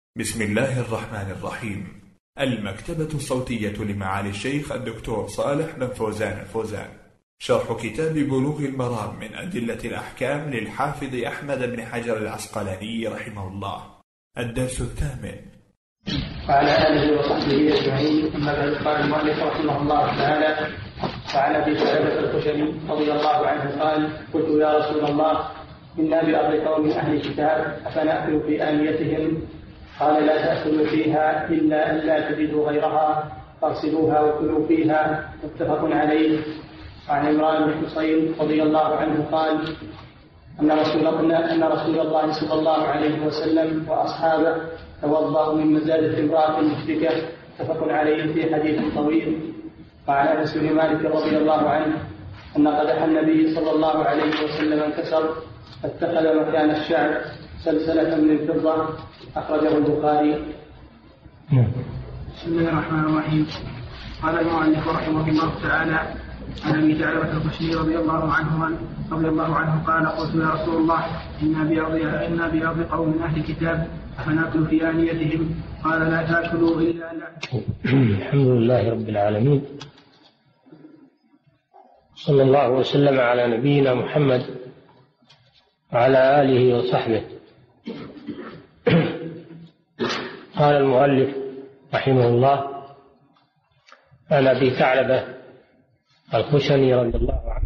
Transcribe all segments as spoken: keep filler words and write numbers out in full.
بسم الله الرحمن الرحيم. المكتبة الصوتية لمعالي الشيخ الدكتور صالح بن فوزان الفوزان، شرح كتاب بلوغ المرام من أدلة الأحكام للحافظ أحمد بن حجر العسقلاني رحمه الله، الدرس الثامن. وعلى آله وصحبه أجمعين. أما بعد، قال المؤلف رحمه الله تعالى: وعن أبي ثعلبة الخشني رضي الله عنه قال: قلت يا رسول الله، إنا بأرض قوم أهل كتاب، أفنأكل في آنيتهم؟ قال: لا تأكلوا فيها إلا أن لا تجدوا غيرها، فاغسلوها وكلوا فيها. متفق عليه. وعن عمران بن حصين رضي الله عنه قال: أن رسول الله أن رسول الله صلى الله عليه وسلم وأصحابه توضأوا من مزادة امرأة مشركة. متفق عليه في حديث طويل. وعن أنس بن مالك رضي الله عنه أن قدح النبي صلى الله عليه وسلم انكسر، فاتخذ مكان الشعر سلسلة من فضة. أخرجه البخاري. بسم الله الرحمن الرحيم. قال المؤلف رحمه الله تعالى: عن أبي ثعلبة الخشني رضي الله عنه رضي الله عنه قال: قلت يا رسول الله، إنا بأرض إنا بأرض قوم من أهل الكتاب، أفنأكل في آنيتهم؟ قال: لا تأكلوا إلا لا. الحمد لله رب العالمين، صلى الله وسلم على نبينا محمد وعلى آله وصحبه. قال المؤلف رحمه الله: عن أبي ثعلبة الخشني رضي الله عنه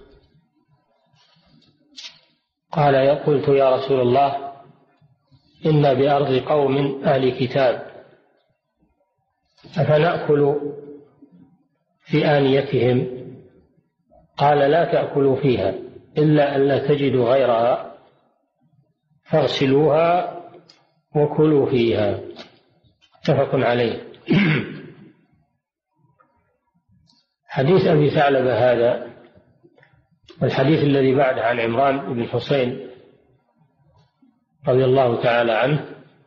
قال: قلت يا رسول الله، إنا بأرض قوم أهل كتاب، أفنأكل في آنيتهم؟ قال: لا تأكلوا فيها إلا أن لا تجدوا غيرها، فاغسلوها وكلوا فيها. متفق عليه. حديث أبي ثعلبة هذا والحديث الذي بعده عن عمران بن حصين رضي الله تعالى عنه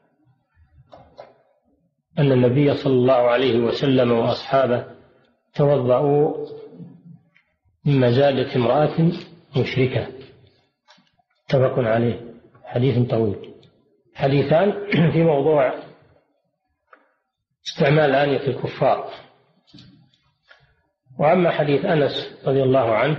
أن النبي صلى الله عليه وسلم وأصحابه توضأوا من مزادة امرأة مشركة. متفق عليه. حديث طويل. حديثان في موضوع استعمال آنية الكفار. وأما حديث أنس رضي الله عنه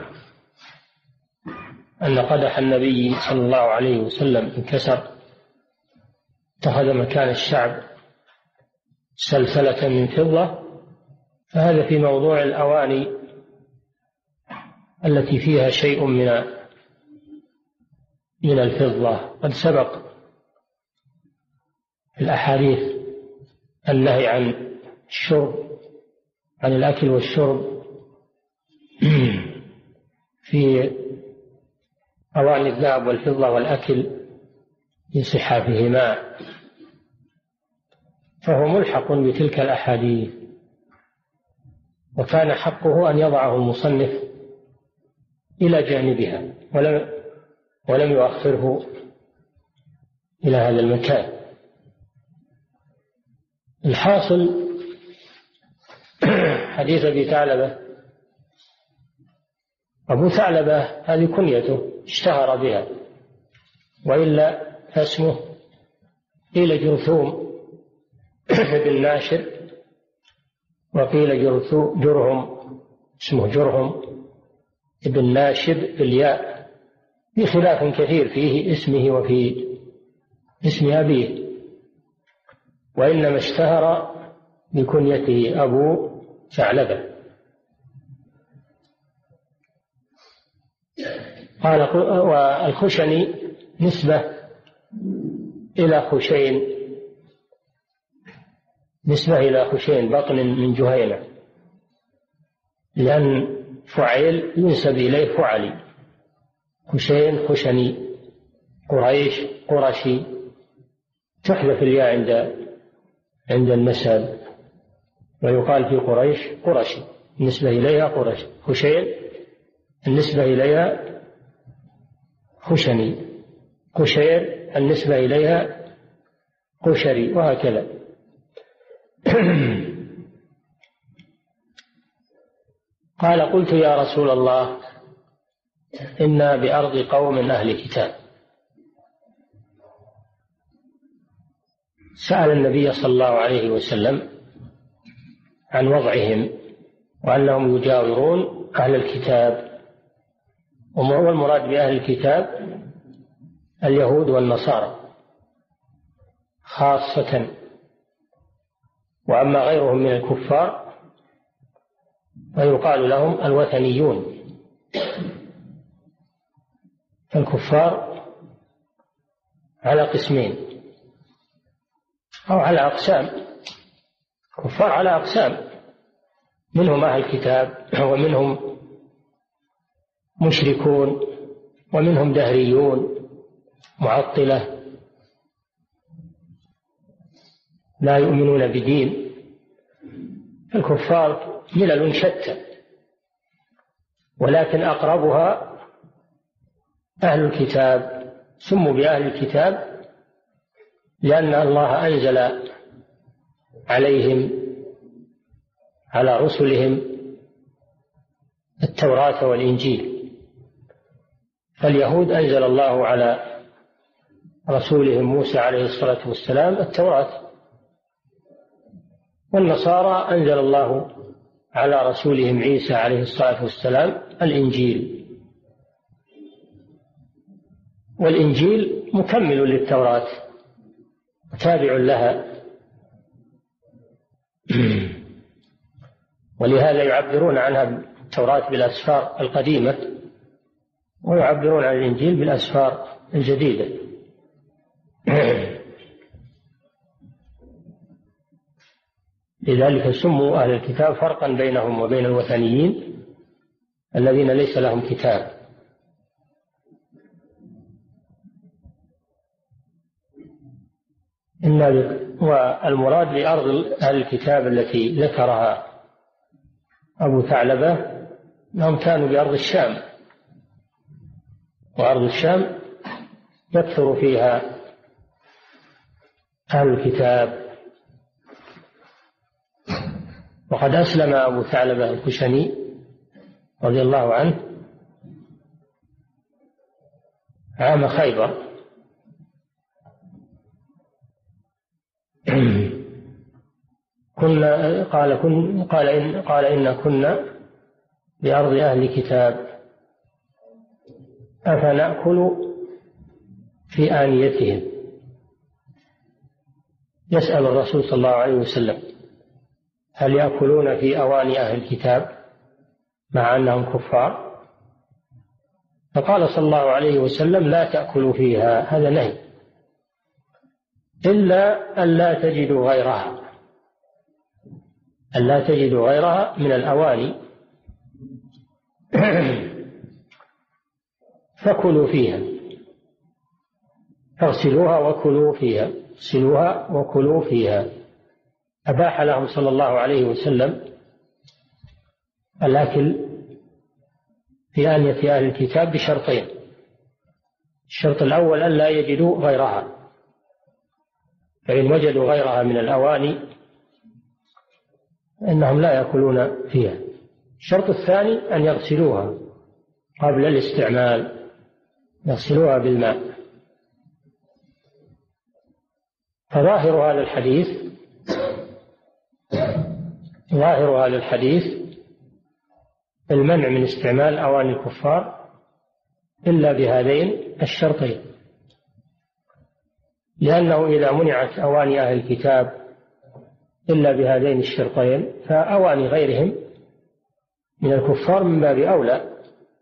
أن قدح النبي صلى الله عليه وسلم انكسر، اتخذ مكان الشعب سلسلة من فضة، فهذا في موضوع الأواني التي فيها شيء من من الفضة. قد سبق في الأحاديث النهي عن الشرب، عن الأكل والشرب في أواني الذهب والفضة، والأكل في صحافهما، فهو ملحق بتلك الأحاديث، وكان حقه أن يضعه المصنف إلى جانبها ولم ولم يؤخره إلى هذا المكان. الحاصل حديث أبي ثعلبة، أبو ثعلبة هذه كنيته اشتهر بها، وإلا فاسمه قيل جرثوم بن ناشر، وقيل جرهم، اسمه جرهم ابن ناشب بالياء، في خلاف كثير فيه اسمه وفي اسم أبيه، وإنما اشتهر بكنيته أبو ثعلبة. قال: والخشني نسبة إلى خشين، نسبة إلى خشين بطن من جهينة، لأن فعيل ينسب إليه فعلي. خشين، خشني، قريش، قرشي، تحذف الياء عند عند النسب، ويقال في قريش قرشي، النسبة إليها قرش. خشين النسبة إليها خشني، قشير النسبة إليها قشري، وهكذا. قال: قلت يا رسول الله، إنا بأرض قوم أهل كتاب. سأل النبي صلى الله عليه وسلم عن وضعهم وأنهم يجاورون أهل الكتاب، والمراد بأهل الكتاب اليهود والنصارى خاصة، وأما غيرهم من الكفار فيقال لهم الوثنيون. فالكفار على قسمين أو على أقسام، كفار على أقسام، منهم أهل الكتاب ومنهم مشركون ومنهم دهريون معطلة لا يؤمنون بدين. الكفار ملل شتى، ولكن أقربها أهل الكتاب. سموا بأهل الكتاب لأن الله أنزل عليهم على رسلهم التوراة والإنجيل. فاليهود أنزل الله على رسولهم موسى عليه الصلاة والسلام التوراة، والنصارى أنزل الله على رسولهم عيسى عليه الصلاة والسلام الإنجيل. والإنجيل مكمل للتوراة وتابع لها، ولهذا يعبرون عنها التوراة بالأسفار القديمة، ويعبرون عن الإنجيل بالأسفار الجديدة. لذلك سموا أهل الكتاب فرقا بينهم وبين الوثنيين الذين ليس لهم كتاب. والمراد بأرض أهل الكتاب التي ذكرها أبو ثعلبة أنهم كانوا بأرض الشام، وأرض الشام يكثر فيها أهل الكتاب. وقد أسلم أبو ثعلبة الكشني رضي الله عنه عام خيبر، كنا قال كن قال إن قال إن كنا بأرض أهل كتاب أفنأكل في آنيتهم. يسأل الرسول صلى الله عليه وسلم هل يأكلون في أواني أهل الكتاب مع أنهم كفار؟ فقال صلى الله عليه وسلم لا تأكلوا فيها، هذا نهي، إلا أن لا تجدوا غيرها، أن لا تجدوا غيرها من الأواني فكلوا فيها، فاغسلوها وكلوا فيها، اغسلوها وكلوا فيها. أباح لهم صلى الله عليه وسلم الأكل في آنية أهل الكتاب بشرطين: الشرط الأول أن لا يجدوا غيرها، فإن وجدوا غيرها من الأواني إنهم لا يأكلون فيها. الشرط الثاني أن يغسلوها قبل الاستعمال، يغسلوها بالماء. فظاهر هذا الحديث ظاهر هذا الحديث المنع من استعمال أواني الكفار إلا بهذين الشرطين، لأنه إذا منعت أواني أهل الكتاب إلا بهذين الشرطين فأواني غيرهم من الكفار من باب أولى.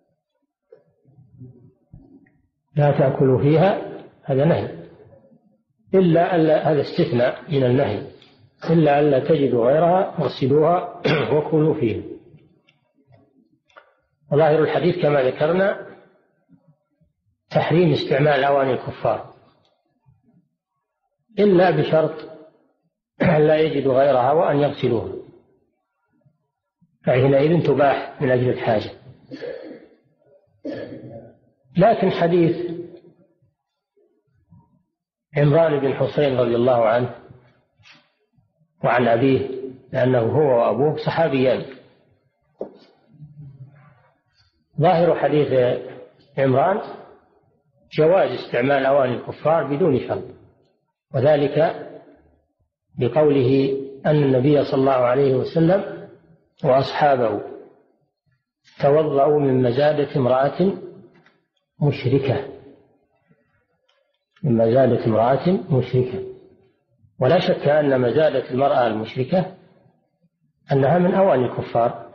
لا تأكلوا فيها، هذا نهي، إلا ألا، هذا استثناء من النهي، إلا ألا تجدوا غيرها واغسلوها وكلوا فيها. وظاهر الحديث كما ذكرنا تحريم استعمال أواني الكفار إلا بشرط أن لا يجدوا غيرها وأن يغسلوها، فحينئذ تباح من أجل الحاجة. لكن حديث عمران بن حسين رضي الله عنه وعن أبيه، لأنه هو وأبوه صحابيان، ظاهر حديث عمران جواز استعمال أواني الكفار بدون شرط، وذلك بقوله أن النبي صلى الله عليه وسلم وأصحابه توضأوا من مزادة امرأة مشركة من مزادة امرأة مشركة. ولا شك أن مزادة المرأة المشركة أنها من أواني الكفار،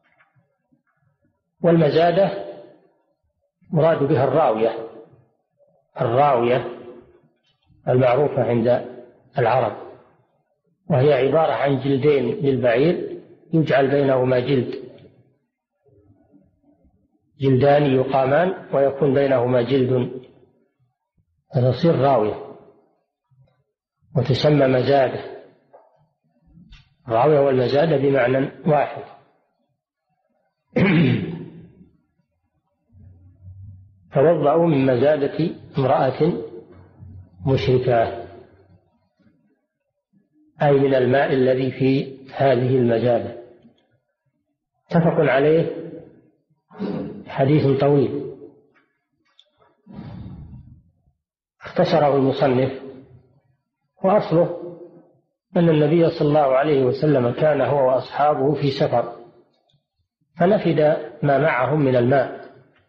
والمزادة مراد بها الراوية الراوية المعروفة عند العرب، وهي عبارة عن جلدين للبعير يجعل بينهما جلد، جلدان يقامان ويكون بينهما جلد، فتصير راوية وتسمى مزادة. الراوية والمزادة بمعنى واحد. توضأوا من مزادة امرأة مشركة، أي من الماء الذي في هذه المزادة. متفق عليه، حديث طويل اختصره المصنف، وأصله أن النبي صلى الله عليه وسلم كان هو وأصحابه في سفر، فنفد ما معهم من الماء،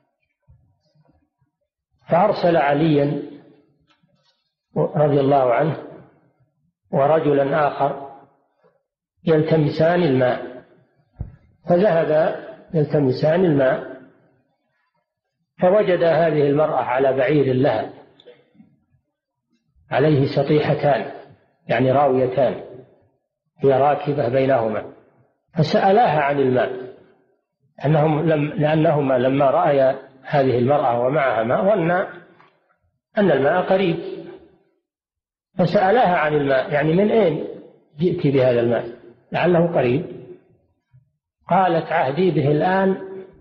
فأرسل عليا رضي الله عنه ورجلا آخر يلتمسان الماء، فذهب يلتمسان الماء، فوجد هذه المرأة على بعير لها عليه سطيحتان، يعني راويتان، هي راكبة بينهما، فسألاها عن الماء، أنهم لم لأنهما لما رأيا هذه المرأة ومعها ماء ظنا أن الماء قريب، فسألاها عن الماء، يعني من أين جئت بهذا الماء لعله قريب؟ قالت عهدي به الآن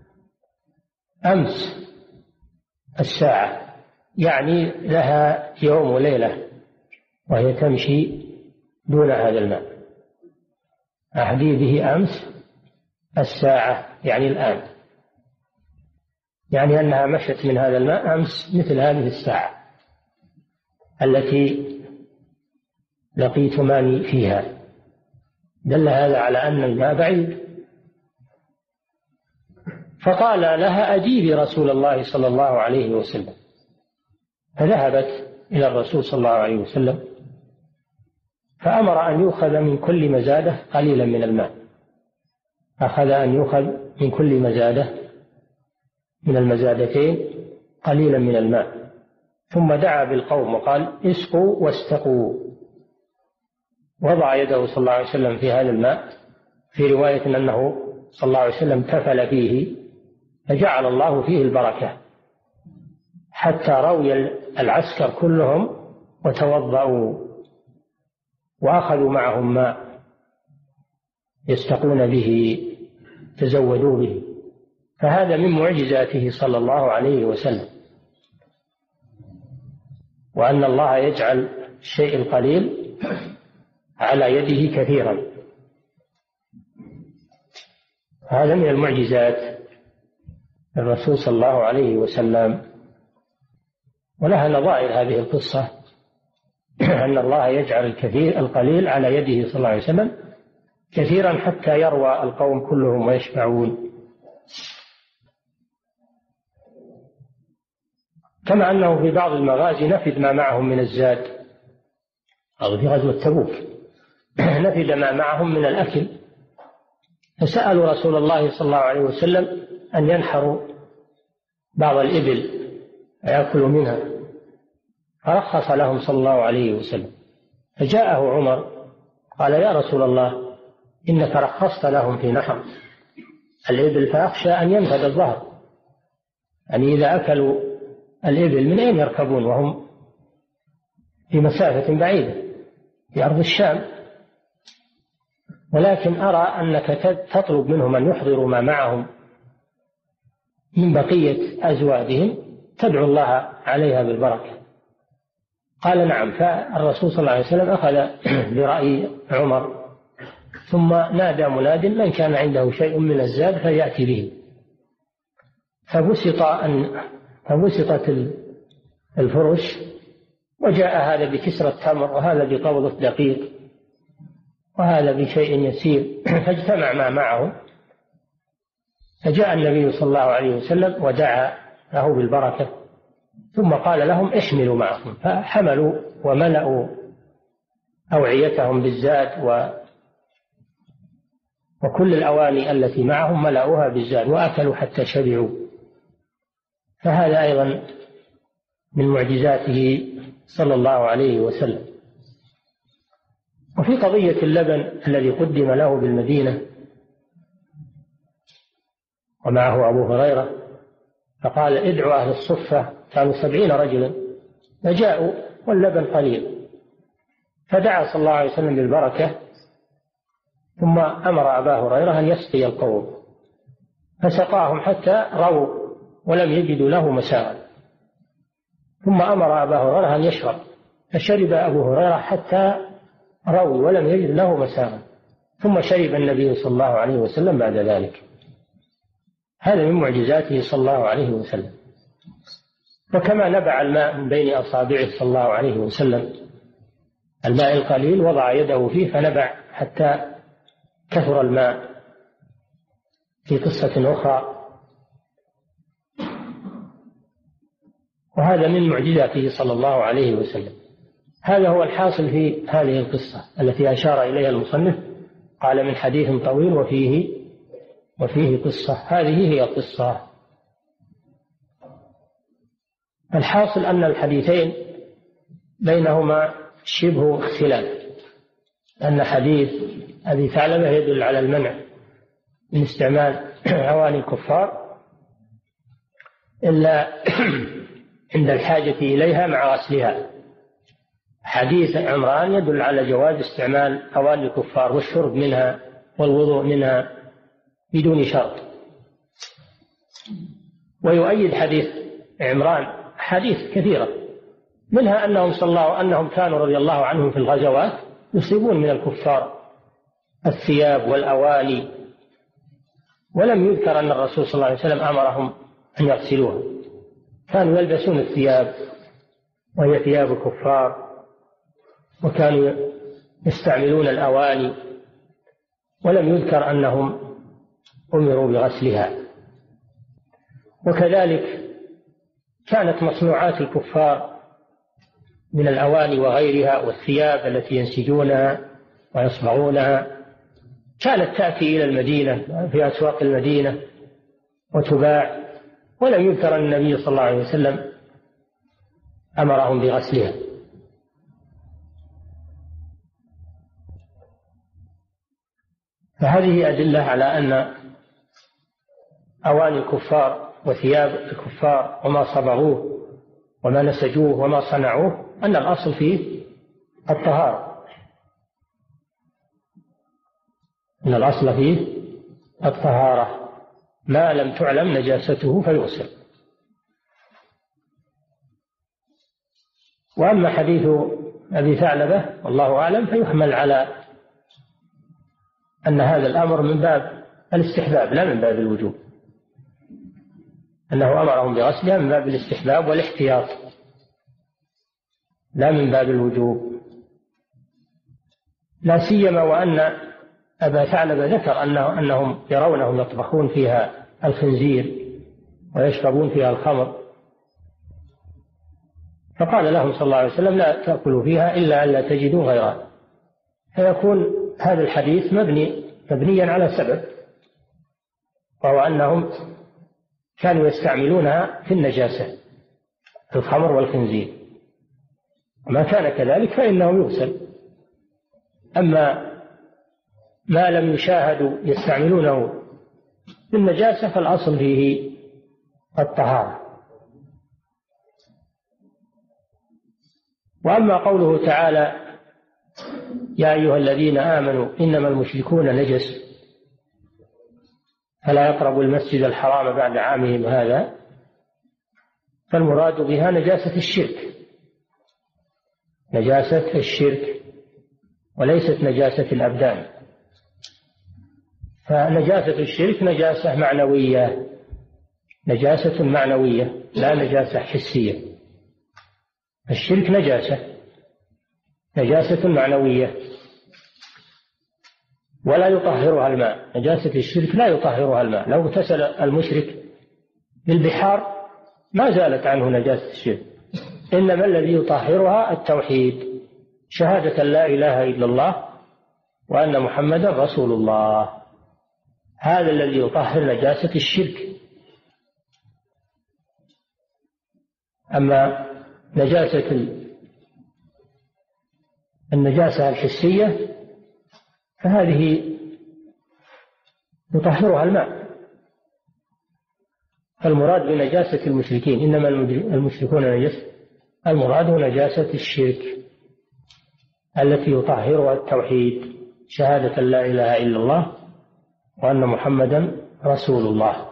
أمس الساعة، يعني لها يوم وليلة وهي تمشي دون هذا الماء. عهدي به أمس الساعة يعني الآن، يعني أنها مشت من هذا الماء أمس مثل هذه الساعة التي لقيتماني فيها. دل هذا على أن الماء بعيد. فقال لها أجيبي رسول الله صلى الله عليه وسلم، فذهبت إلى الرسول صلى الله عليه وسلم فأمر أن يؤخذ من كل مزادة قليلا من الماء، أخذ أن يؤخذ من كل مزادة من المزادتين قليلا من الماء، ثم دعا بالقوم وقال اسقوا واستقوا، وضع يده صلى الله عليه وسلم في هذا الماء، في رواية أنه صلى الله عليه وسلم تفل فيه فجعل الله فيه البركة، حتى روي العسكر كلهم وتوضأوا وأخذوا معهم ماء يستقون به، تزودوا به. فهذا من معجزاته صلى الله عليه وسلم، وأن الله يجعل الشيء القليل على يده كثيرا، هذا من المعجزات الرسول صلى الله عليه وسلم. ولها نظائر هذه القصة، أن الله يجعل الكثير القليل على يده صلى الله عليه وسلم كثيرا حتى يروى القوم كلهم ويشبعون. كما أنه في بعض المغازي نفد ما معهم من الزاد، أو في غزوة تبوك نفد ما معهم من الأكل، فسألوا رسول الله صلى الله عليه وسلم أن ينحروا بعض الإبل ويأكلوا منها، فرخص لهم صلى الله عليه وسلم. فجاءه عمر قال يا رسول الله إنك رخصت لهم في نحر الإبل، فأخشى أن ينفد الظهر، يعني إذا أكلوا الإبل من أين يركبون وهم في مسافة بعيدة في أرض الشام؟ ولكن أرى أنك تطلب منهم أن يحضروا ما معهم من بقية أزوادهم، تدعو الله عليها بالبركة. قال نعم. فالرسول صلى الله عليه وسلم أخذ برأي عمر، ثم نادى مناد من كان عنده شيء من الزاد فيأتي به، فبسط أن فبسطت الفرش، وجاء هذا بكسرة تمر وهذا بقبضة دقيق وهذا بشيء يسير. فاجتمع ما معهم، فجاء النبي صلى الله عليه وسلم ودعا له بالبركة، ثم قال لهم احملوا معكم، فحملوا وملأوا أوعيتهم بالزاد و وكل الأواني التي معهم ملأوها بالزاد وأكلوا حتى شبعوا. فهذا أيضا من معجزاته صلى الله عليه وسلم. وفي قضية اللبن الذي قدم له بالمدينة ومعه أبو هريرة، فقال ادعوا أهل الصفة، كانوا سبعين رجلا، فجاءوا واللبن قليل، فدعا صلى الله عليه وسلم بالبركة، ثم أمر أبا هريرة أن يسقي القوم، فسقاهم حتى رووا ولم يجدوا له مساغا، ثم أمر أبا هريرة أن يشرب، فشرب أبو هريرة حتى رووا ولم يجد له مساغا، ثم شرب النبي صلى الله عليه وسلم بعد ذلك. هذا من معجزاته صلى الله عليه وسلم. وكما نبع الماء من بين أصابعه صلى الله عليه وسلم، الماء القليل وضع يده فيه فنبع حتى كثر الماء. في قصة أخرى، وهذا من معجزاته صلى الله عليه وسلم. هذا هو الحاصل في هذه القصة التي أشار إليها المصنف، قال من حديث طويل وفيه وفيه قصة. هذه هي القصة. الحاصل أن الحديثين بينهما شبه اختلاف، أن حديث أبي ثعلبة يدل على المنع من استعمال أواني الكفار إلا عند الحاجة إليها مع غسلها. حديث عمران يدل على جواز استعمال أواني الكفار والشرب منها والوضوء منها بدون شرط. ويؤيد حديث عمران حديث كثيرة، منها أنهم صلى الله أنهم كانوا رضي الله عنهم في الغزوات يصيبون من الكفار الثياب والأواني، ولم يذكر أن الرسول صلى الله عليه وسلم أمرهم أن يغسلوها، كانوا يلبسون الثياب وهي ثياب الكفار، وكانوا يستعملون الأواني، ولم يذكر أنهم أمروا بغسلها. وكذلك كانت مصنوعات الكفار من الأواني وغيرها والثياب التي ينسجونها ويصبغونها كانت تأتي إلى المدينة في أسواق المدينة وتباع، ولم يذكر أن النبي صلى الله عليه وسلم أمرهم بغسلها. فهذه أدلة على أن أواني الكفار وثياب الكفار وما صبغوه وما نسجوه وما صنعوه أن الأصل فيه الطهارة، أن الأصل فيه الطهارة ما لم تعلم نجاسته فيغسل. وأما حديث أبي ثعلبة والله أعلم فيحمل على أن هذا الأمر من باب الاستحباب لا من باب الوجوب، أنه أمرهم بغسلها من باب الاستحباب والاحتياط لا من باب الوجوب، لا سيما وأن أبا ثعلبة ذكر أنه أنهم يرونهم يطبخون فيها الخنزير ويشربون فيها الخمر، فقال لهم صلى الله عليه وسلم لا تأكلوا فيها إلا أن لا تجدوا غيرها. فيكون هذا الحديث مبني مبنيا على سبب، وهو أنهم كانوا يستعملونها في النجاسة في الخمر والخنزير، وما كان كذلك فإنه يغسل. أما ما لم يشاهدوا يستعملونه في النجاسة فالأصل فيه الطهارة. وأما قوله تعالى يا أيها الذين آمنوا إنما المشركون نجس فلا يقربوا المسجد الحرام بعد عامهم هذا، فالمراد بها نجاسة الشرك، نجاسة الشرك وليست نجاسة الأبدان. فنجاسة الشرك نجاسة معنوية، نجاسة معنوية لا نجاسة حسية. الشرك نجاسة نجاسة معنوية، ولا يطهرها الماء. نجاسة الشرك لا يطهرها الماء. لو اغتسل المشرك بالبحار ما زالت عنه نجاسة الشرك، إنما الذي يطهرها التوحيد، شهادة لا إله إلا الله وأن محمدا رسول الله، هذا الذي يطهر نجاسة الشرك. أما نجاسة النجاسة الحسية فهذه يطهرها الماء. فالمراد بنجاسة المشركين، إنما المشركون نجس، المراد نجاسة الشرك التي يطهرها التوحيد، شهادة لا إله إلا الله وأن محمدا رسول الله.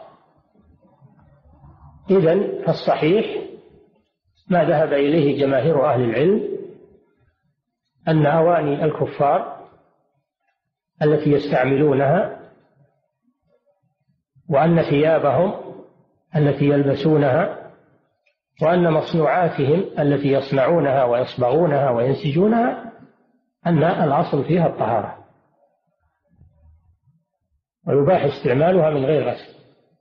إذن فالصحيح ما ذهب إليه جماهير أهل العلم أن أواني الكفار التي يستعملونها وأن ثيابهم التي يلبسونها وأن مصنوعاتهم التي يصنعونها ويصبغونها وينسجونها أن الأصل فيها الطهارة، ويباح استعمالها من غير غسل،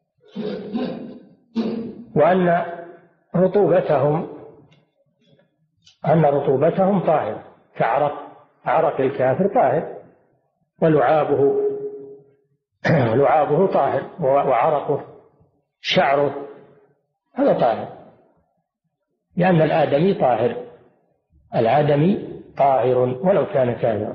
وأن رطوبتهم أن رطوبتهم طاهر كعرق عرق الكافر طاهر، ولعابه لعابه طاهر، وعرقه شعره هذا طاهر، لأن الآدمي طاهر، الآدمي طاهر ولو كان كافرا.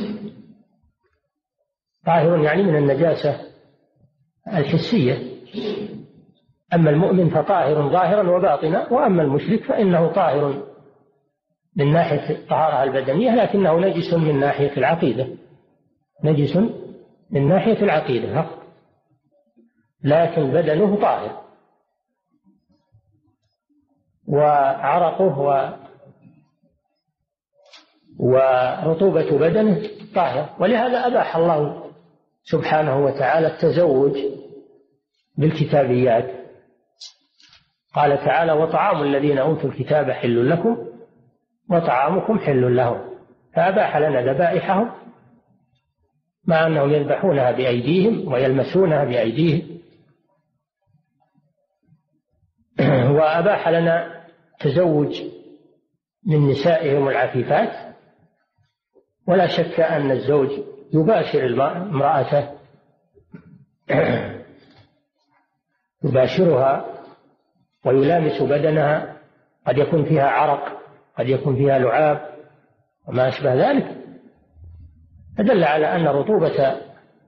طاهر يعني من النجاسة الحسية. أما المؤمن فطاهر ظاهرا وباطنا، وأما المشرك فإنه طاهر من ناحية الطهارة البدنية، لكنه نجس من ناحية العقيدة، نجس من ناحية العقيدة فقط، لكن بدنه طاهر، وعرقه و ورطوبة بدنه طاهر. ولهذا أباح الله سبحانه وتعالى التزوج بالكتابيات. قال تعالى: وطعام الذين أوتوا الكتاب حل لكم وطعامكم حل لهم، فأباح لنا ذبائحهم مع أنهم يذبحونها بأيديهم ويلمسونها بأيديهم، وأباح لنا تزوج من نسائهم العفيفات. ولا شك أن الزوج يباشر امرأته يباشرها ويلامس بدنها، قد يكون فيها عرق، قد يكون فيها لعاب وما أشبه ذلك، فدل على أن رطوبة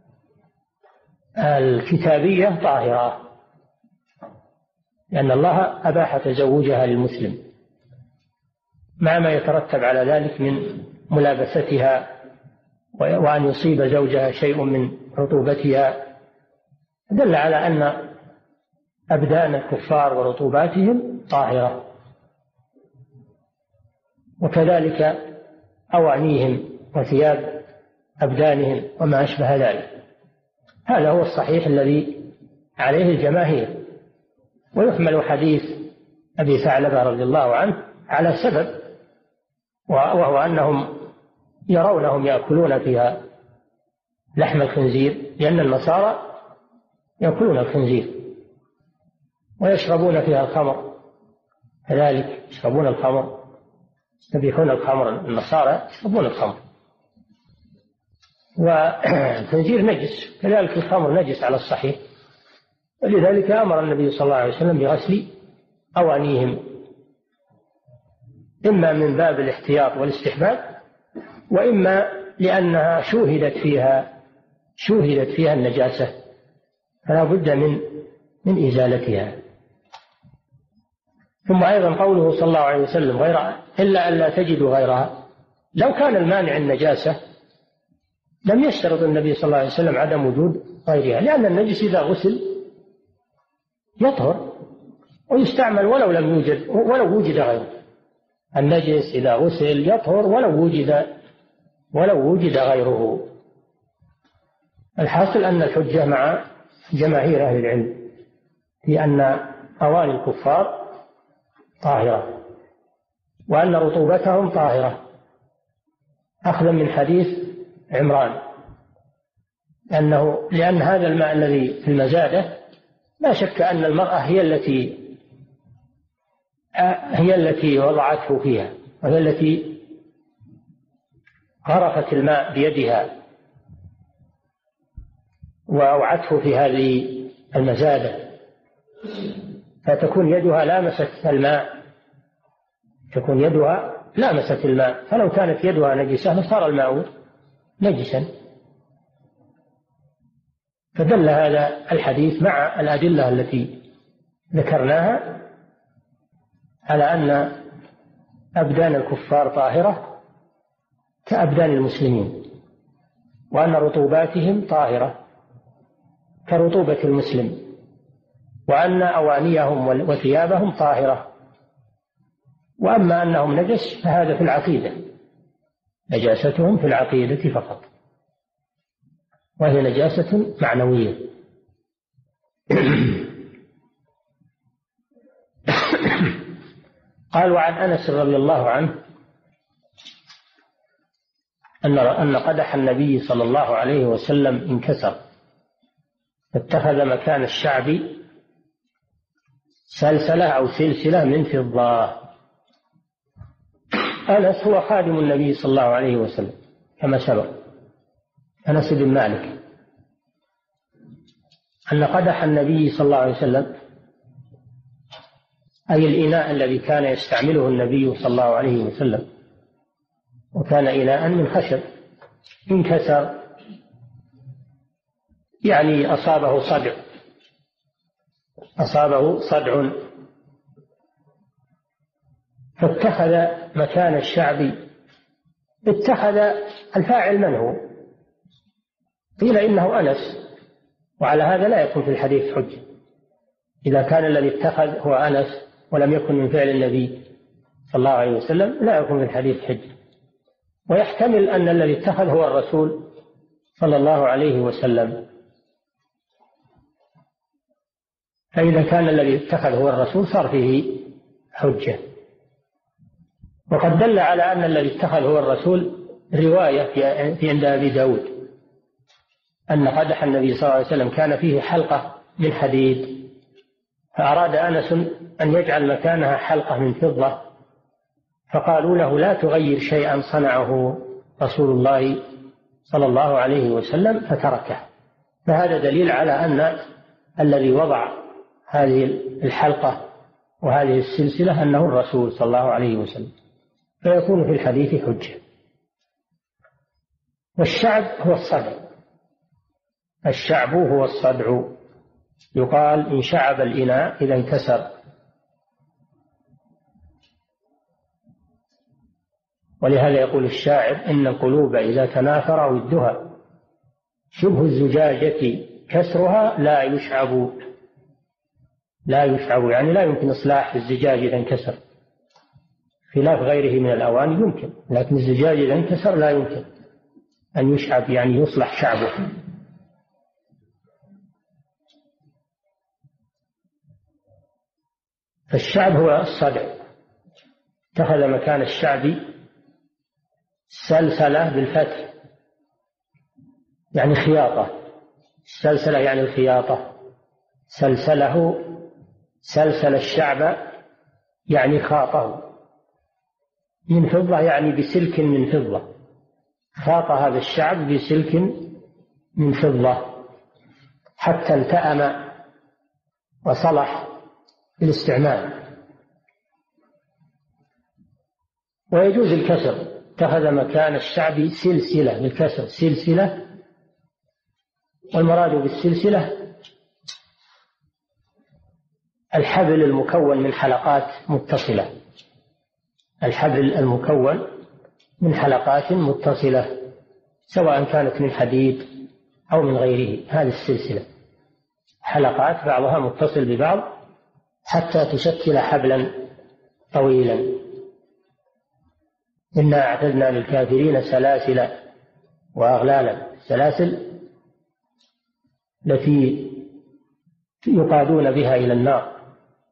الكتابية طاهرة، لأن الله أباح تزوجها للمسلم مع ما يترتب على ذلك من ملابستها وأن يصيب زوجها شيء من رطوبتها، دل على أن أبدان الكفار ورطوباتهم طاهرة. وكذلك أوانيهم وثياب أبدانهم وما أشبه ذلك. هذا هو الصحيح الذي عليه الجماهير. ويحمل حديث أبي ثعلبة رضي الله عنه على سبب، وهو أنهم يرونهم يأكلون فيها لحم الخنزير، لأن النصارى يأكلون الخنزير ويشربون فيها الخمر، كذلك يشربون الخمر، يستبيحون الخمر، النصارى يشربون الخمر، والخنزير نجس، كذلك الخمر نجس على الصحيح. ولذلك أمر النبي صلى الله عليه وسلم بغسل أوانيهم، إما من باب الاحتياط والاستحباب، وإما لأنها شوهدت فيها شوهدت فيها النجاسة، فلا بد من من إزالتها. ثم أيضا قوله صلى الله عليه وسلم غير إلا أن لا تجدوا غيرها. لو كان المانع النجاسة لم يشترط النبي صلى الله عليه وسلم عدم وجود غيرها، لأن النجس إذا غسل يطهر ويستعمل ولو لم يوجد ولو وجد غيره. النجس إذا غسل يطهر ولو وجد ولو وجد غيره. الحاصل أن الحجة مع جماهير أهل العلم في أن أواني الكفار طاهرة، وأن رطوبتهم طاهرة، أخذا من حديث عمران لأنه لأن هذا الماء الذي في المزادة لا شك أن المرأة هي التي هي التي وضعته فيها، وهي التي غرفت الماء بيدها وأوعته في هذه المزادة، فتكون يدها لامست الماء تكون يدها لامست الماء فلو كانت يدها نجسة لصار الماء نجسا. فدل هذا الحديث مع الأدلة التي ذكرناها على أن أبدان الكفار طاهرة كأبدان المسلمين، وأن رطوباتهم طاهرة كرطوبة المسلم، وأن أوانيهم وثيابهم طاهرة. وأما أنهم نجس فهذا في العقيدة، نجاستهم في العقيدة فقط، وهي نجاسة معنوية. قال: وعن أنس رضي الله عنه أن أن قدح النبي صلى الله عليه وسلم انكسر، فاتخذ مكان الشعب سلسلة أو سلسلة من فضة. أنس هو خادم النبي صلى الله عليه وسلم كما سبق، أنس بن مالك، أن قدح النبي صلى الله عليه وسلم أي الإناء الذي كان يستعمله النبي صلى الله عليه وسلم، وكان إناء من خشب، انكسر يعني أصابه صدع أصابه صدع فاتخذ مكان الشعب. اتخذ الفاعل من هو؟ قيل إنه أنس، وعلى هذا لا يكون في الحديث حجة إذا كان الذي اتخذ هو أنس ولم يكن من فعل النبي صلى الله عليه وسلم، لا يكون في الحديث حجة. ويحتمل أن الذي اتخذ هو الرسول صلى الله عليه وسلم، فإذا كان الذي اتخذ هو الرسول صار فيه حجة. وقد دل على أن الذي اتخذ هو الرسول رواية في عند أبي داود أن قدح النبي صلى الله عليه وسلم كان فيه حلقة من حديد، فأراد أنس أن يجعل مكانها حلقة من فضة، فقالوا له: لا تغير شيئا صنعه رسول الله صلى الله عليه وسلم، فتركه. فهذا دليل على أن الذي وضع هذه الحلقة وهذه السلسلة أنه الرسول صلى الله عليه وسلم، فيكون في الحديث حجة. والشعب هو الصدع، الشعب هو الصدع، يقال إن شعب الإناء إذا انكسر. ولهذا يقول الشاعر: إن القلوب إذا تناثر ودها شبه الزجاجة كسرها لا يشعب. لا يشعب يعني لا يمكن إصلاح الزجاج إذا انكسر، خلاف غيره من الأواني يمكن، لكن الزجاج إذا انكسر لا يمكن أن يشعب يعني يصلح شعبه. فالشعب هو الصدع، اتخذ مكان الشعب سلسلة بالفتح يعني خياطة، السلسلة يعني الخياطة، سلسله سلسل الشعب يعني خاطه، من فضة يعني بسلك من فضة، خاط هذا الشعب بسلك من فضة حتى التأم وصلح بالاستعمال. ويجوز الكسر، اتخذ مكان الشعب سلسلة بالكسر سلسلة، والمراد بالسلسلة الحبل المكون من حلقات متصلة، الحبل المكون من حلقات متصلة سواء كانت من حديد أو من غيره، هذه السلسلة حلقات بعضها متصل ببعض حتى تشكل حبلا طويلا. إنا أعتدنا للكافرين سلاسل وأغلالا، السلاسل التي يقادون بها إلى النار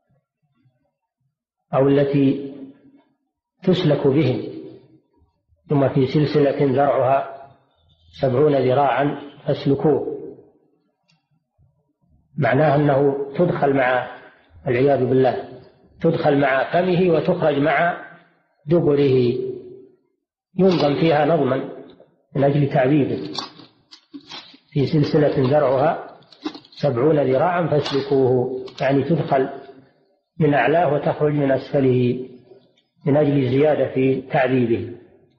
أو التي تسلك بهم، ثم في سلسلة ذرعها سبعون ذراعا فاسلكوه، معناه أنه تدخل مع العياذ بالله تدخل مع فمه وتخرج مع دبره، ينظم فيها نظما من أجل تعذيبه، في سلسلة ذرعها سبعون ذراعا فاسلكوه، يعني تدخل من أعلاه وتخرج من أسفله من أجل زيادة في تعذيبه.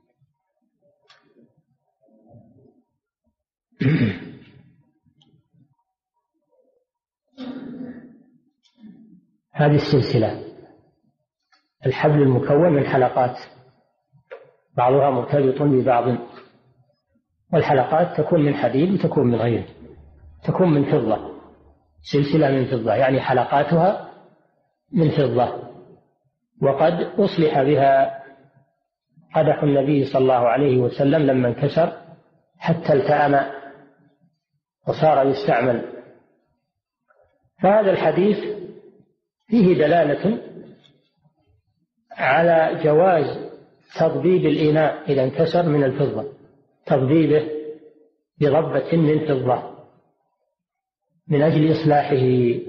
هذه السلسلة الحبل المكون من حلقات بعضها مرتبط ببعض، والحلقات تكون من حديد وتكون من غيره، تكون من فضة، سلسلة من فضة، يعني حلقاتها من فضة. وقد أصلح بها قدح النبي صلى الله عليه وسلم لما انكسر حتى التأم وصار يستعمل. فهذا الحديث فيه دلالة على جواز تضبيب الإناء إذا انكسر من الفضة، تضبيبه بضبة من فضة من أجل إصلاحه،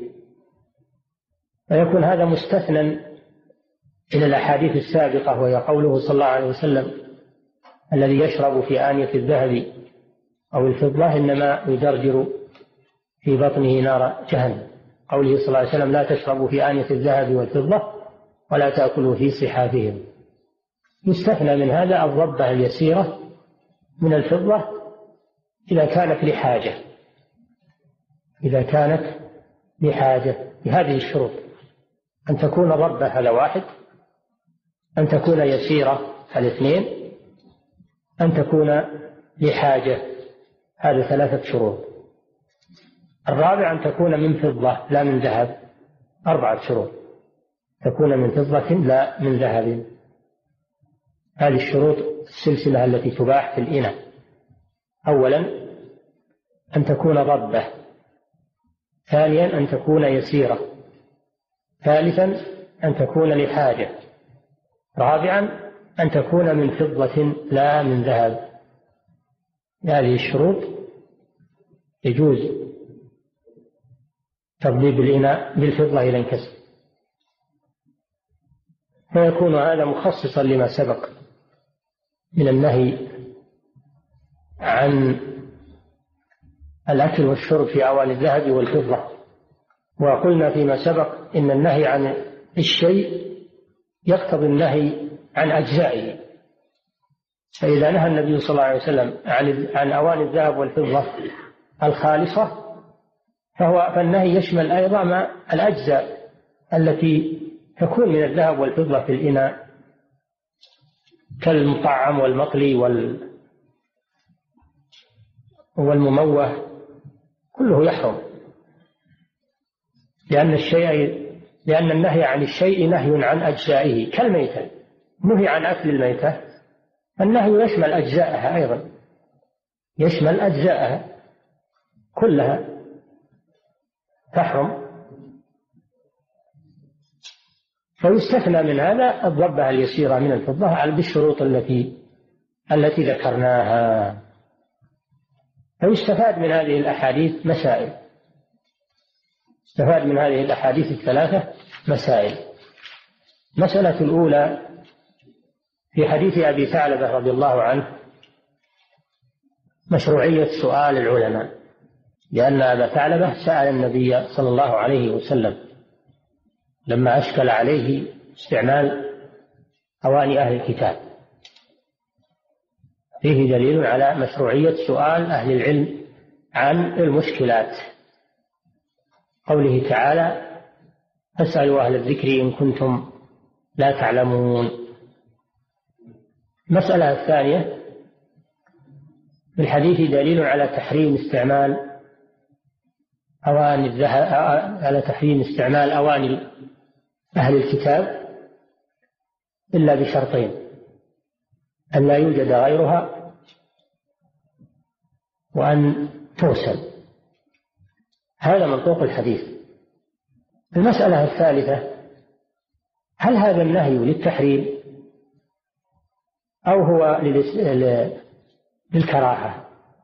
ويكون هذا مستثنى من الأحاديث السابقة، وهي قوله صلى الله عليه وسلم الذي يشرب في آنية الذهب أو الفضة إنما يجرجر في بطنه نار جهنم، قوله صلى الله عليه وسلم لا تشربوا في آنية الذهب والفضة ولا تأكلوا في صحافهم. يستثنى من هذا الضبة اليسيرة من الفضة إذا كانت لحاجة، إذا كانت لحاجة بهذه الشروط: أن تكون ضبة هذا واحد، أن تكون يسيرة هذا اثنين، أن تكون لحاجة هذا ثلاثة شروط. الرابع أن تكون من فضة لا من ذهب، أربعة شروط: تكون من فضة لا من ذهب. هذه الشروط السلسلة التي تباح في الإناء: أولا أن تكون ضبة، ثانيا أن تكون يسيرة، ثالثا أن تكون لحاجة، رابعا أن تكون من فضة لا من ذهب. هذه الشروط يجوز تضبيب الإناء بالفضة إذا انكسر، فيكون هذا مخصصا لما سبق من النهي عن الأكل والشرب في أواني الذهب والفضة. وقلنا فيما سبق إن النهي عن الشيء يقتضي النهي عن أجزائه، فإذا نهى النبي صلى الله عليه وسلم عن عن أواني الذهب والفضة الخالصة فهو فالنهي يشمل أيضا ما الأجزاء التي تكون من الذهب والفضة في الإناء كالمطعم والمقلي وال والمموه، كله يحرم، لأن الشيء لأن النهي عن الشيء نهي عن أجزائه، كالميتة نهي عن أكل الميتة، النهي يشمل أجزاءها أيضا، يشمل أجزاءها كلها تحرم. فيستثنى من هذا الضبة اليسيرة من الفضة على بالشروط التي التي ذكرناها. فيستفاد من هذه الأحاديث مسائل، استفاد من هذه الأحاديث الثلاثة مسائل. مسألة الأولى في حديث أبي ثعلبة رضي الله عنه مشروعية سؤال العلماء، لأن أبا ثعلبة سأل النبي صلى الله عليه وسلم لما أشكل عليه استعمال أواني أهل الكتاب. فيه دليل على مشروعية سؤال أهل العلم عن المشكلات، قوله تعالى فاسألوا أهل الذكر إن كنتم لا تعلمون. المسألة الثانية في الحديث دليل على تحريم استعمال أواني الذهب، على تحريم استعمال أواني أهل الكتاب إلا بشرطين: أن لا يوجد غيرها، وأن توسل. هذا منطوق الحديث. المسألة الثالثة: هل هذا النهي للتحريم أو هو للكراهة؟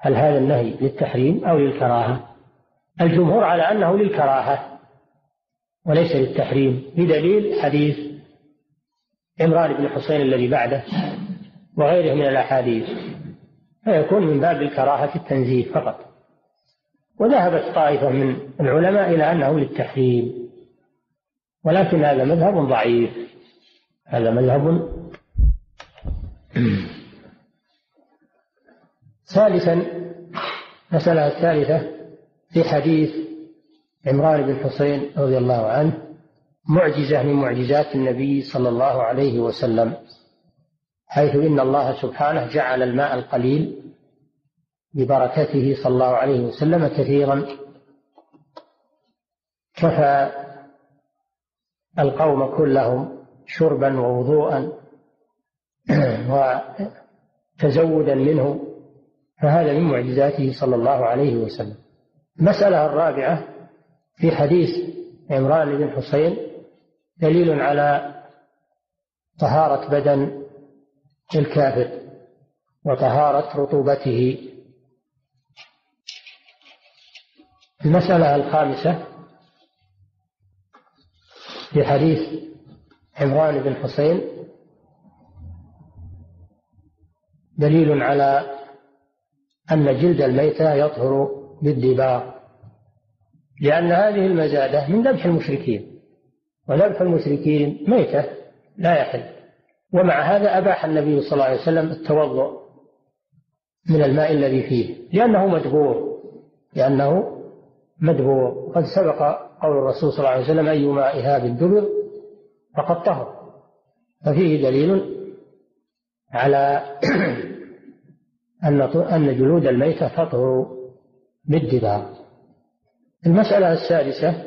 هل هذا النهي للتحريم أو للكراهة؟ الجمهور على أنه للكراهة وليس للتحريم، بدليل حديث عمران بن حسين الذي بعده وغيره من الأحاديث، فيكون من باب الكراهة التنزيه فقط. وذهبت طائفة من العلماء إلى أنه للتحريم، ولكن هذا مذهب ضعيف، هذا مذهب. ثالثا، مسألة الثالثة في حديث عمران بن حسين رضي الله عنه، معجزة من معجزات النبي صلى الله عليه وسلم، حيث إن الله سبحانه جعل الماء القليل ببركته صلى الله عليه وسلم كثيرا، كفى القوم كلهم شربا ووضوءا وتزودا منه، فهذا من معجزاته صلى الله عليه وسلم. المسألة الرابعة في حديث عمران بن حسين دليل على طهارة بدن الكافر وطهارة رطوبته. المسألة الخامسة في حديث عمران بن حسين دليل على أن جلد الميتة يطهر بالدباغ، لأن هذه المزادة من ذبح المشركين، وذبح المشركين ميتة لا يحل. ومع هذا أباح النبي صلى الله عليه وسلم التوضؤ من الماء الذي فيه، لأنه مدبور لأنه مدبور قد سبق قول الرسول صلى الله عليه وسلم: أيما إهاب دبر فقد طهر. ففيه دليل على أن جلود الميتة تطهر بالدباغ. المسألة السادسة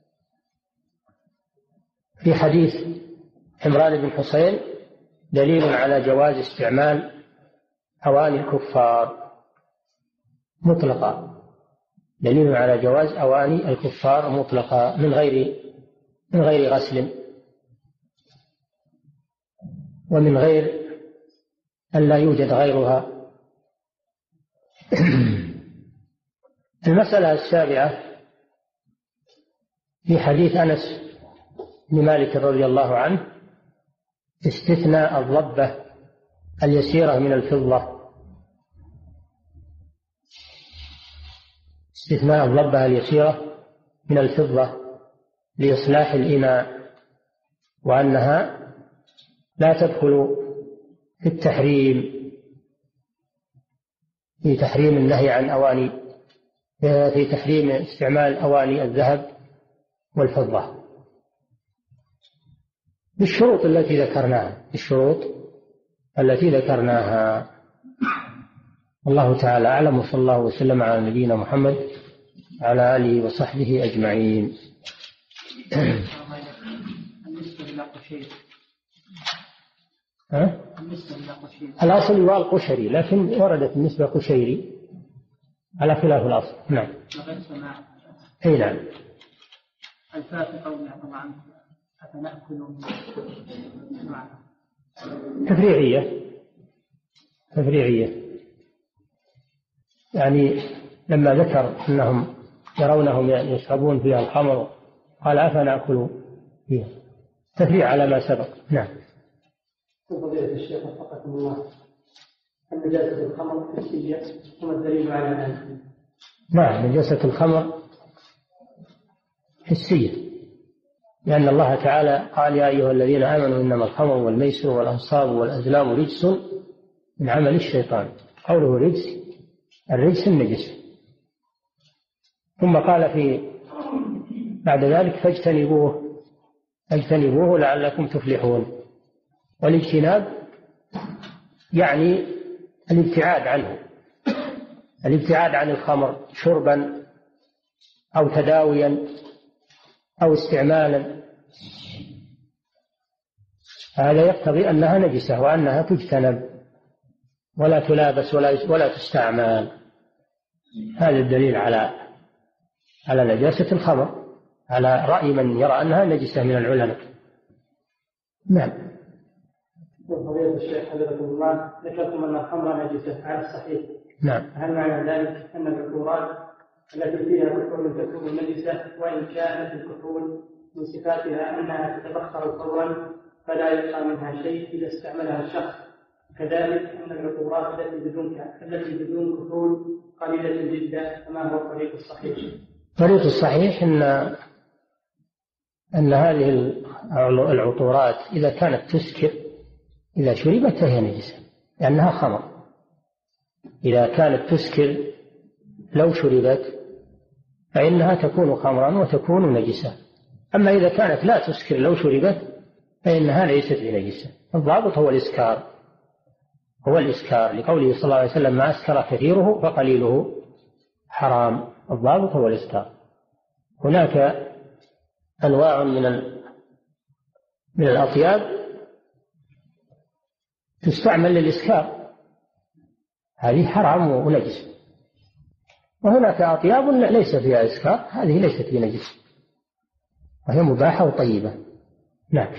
في حديث عمران بن حسين دليل على جواز استعمال أواني الكفار مطلقة، دليل على جواز أواني الكفار مطلقة من غير من غير غسل ومن غير أن لا يوجد غيرها. المسألة السابعة في حديث أنس بن مالك رضي الله عنه استثناء الضبة اليسيرة من الفضة، استثناء الضبة اليسيرة من الفضة لإصلاح الإناء، وأنها لا تدخل في التحريم، في تحريم النهي عن أواني، في تحريم استعمال أواني الذهب والفضة بالشروط التي ذكرناها بالشروط التي ذكرناها. الله تعالى أعلم، وصلى الله وسلم على نبينا محمد وعلى آله وصحبه أجمعين. الأصل يقال قشري، لكن وردت النسبة قشيري على خلاف الأصل. نعم. أي نعم. الفاتحة قولنا طبعا أتنأكل تفريعية تفريعية يعني لما ذكر أنهم يرونهم يشربون فيها الخمر قال أفنأكل فيها، تفريع على ما سبق. نعم. فضيلة الشيخ وفقكم الله، أن نجاسة الخمر حسية، وما الدليل على ذلك؟ نعم، نجاسة الخمر حسية، لأن الله تعالى قال: يا أيها الذين آمنوا إنما الخمر والميسر والأنصاب والأزلام رجس من عمل الشيطان. قوله رجس، الرجس النجس. ثم قال في بعد ذلك: فاجتنبوه فاجتنبوه لعلكم تفلحون. والاجتناب يعني الابتعاد عنه، الابتعاد عن الخمر شربا أو تداويا أو استعمالا، هذا يقتضي أنها نجسة وأنها تجتنب ولا تلابس ولا ولا تستعمل. هذا الدليل على على نجاسة الخمر، على رأي من يرى أنها نجسة من العلماء. نعم. فضيلة الشيخ حفظكم الله، ذكرتم أن الخمر نجسة على الصحيح، نعم. هل معنى ذلك أن العطورات التي فيها كحول تكون نجسة، وإن كانت الكحول من صفاتها أنها تتبخر فورا فلا يبقى منها شيء إذا استعملها الشخص، كذلك أن العطورات التي بدون التي بدون كحول قليلة جدا، فما هو الطريق الصحيح؟ الطريق الصحيح أن أن هذه العطورات إذا كانت تسكر إذا شربت فهي نجسة لأنها خمر. إذا كانت تسكر لو شربت فإنها تكون خمرا وتكون نجسة. أما إذا كانت لا تسكر لو شربت فإنها ليست بنجسة. الضابط هو الإسكار، هو الإسكار لقوله صلى الله عليه وسلم ما أسكر كثيره فقليله حرام. الضابط هو الإسكار. هناك أنواع من من الأطياب تستعمل للإسكار، هذه حرام ونجس. وهناك أطياب ليس فيها إسكار، هذه ليست بنجس وهي مباحة وطيبة. نعم.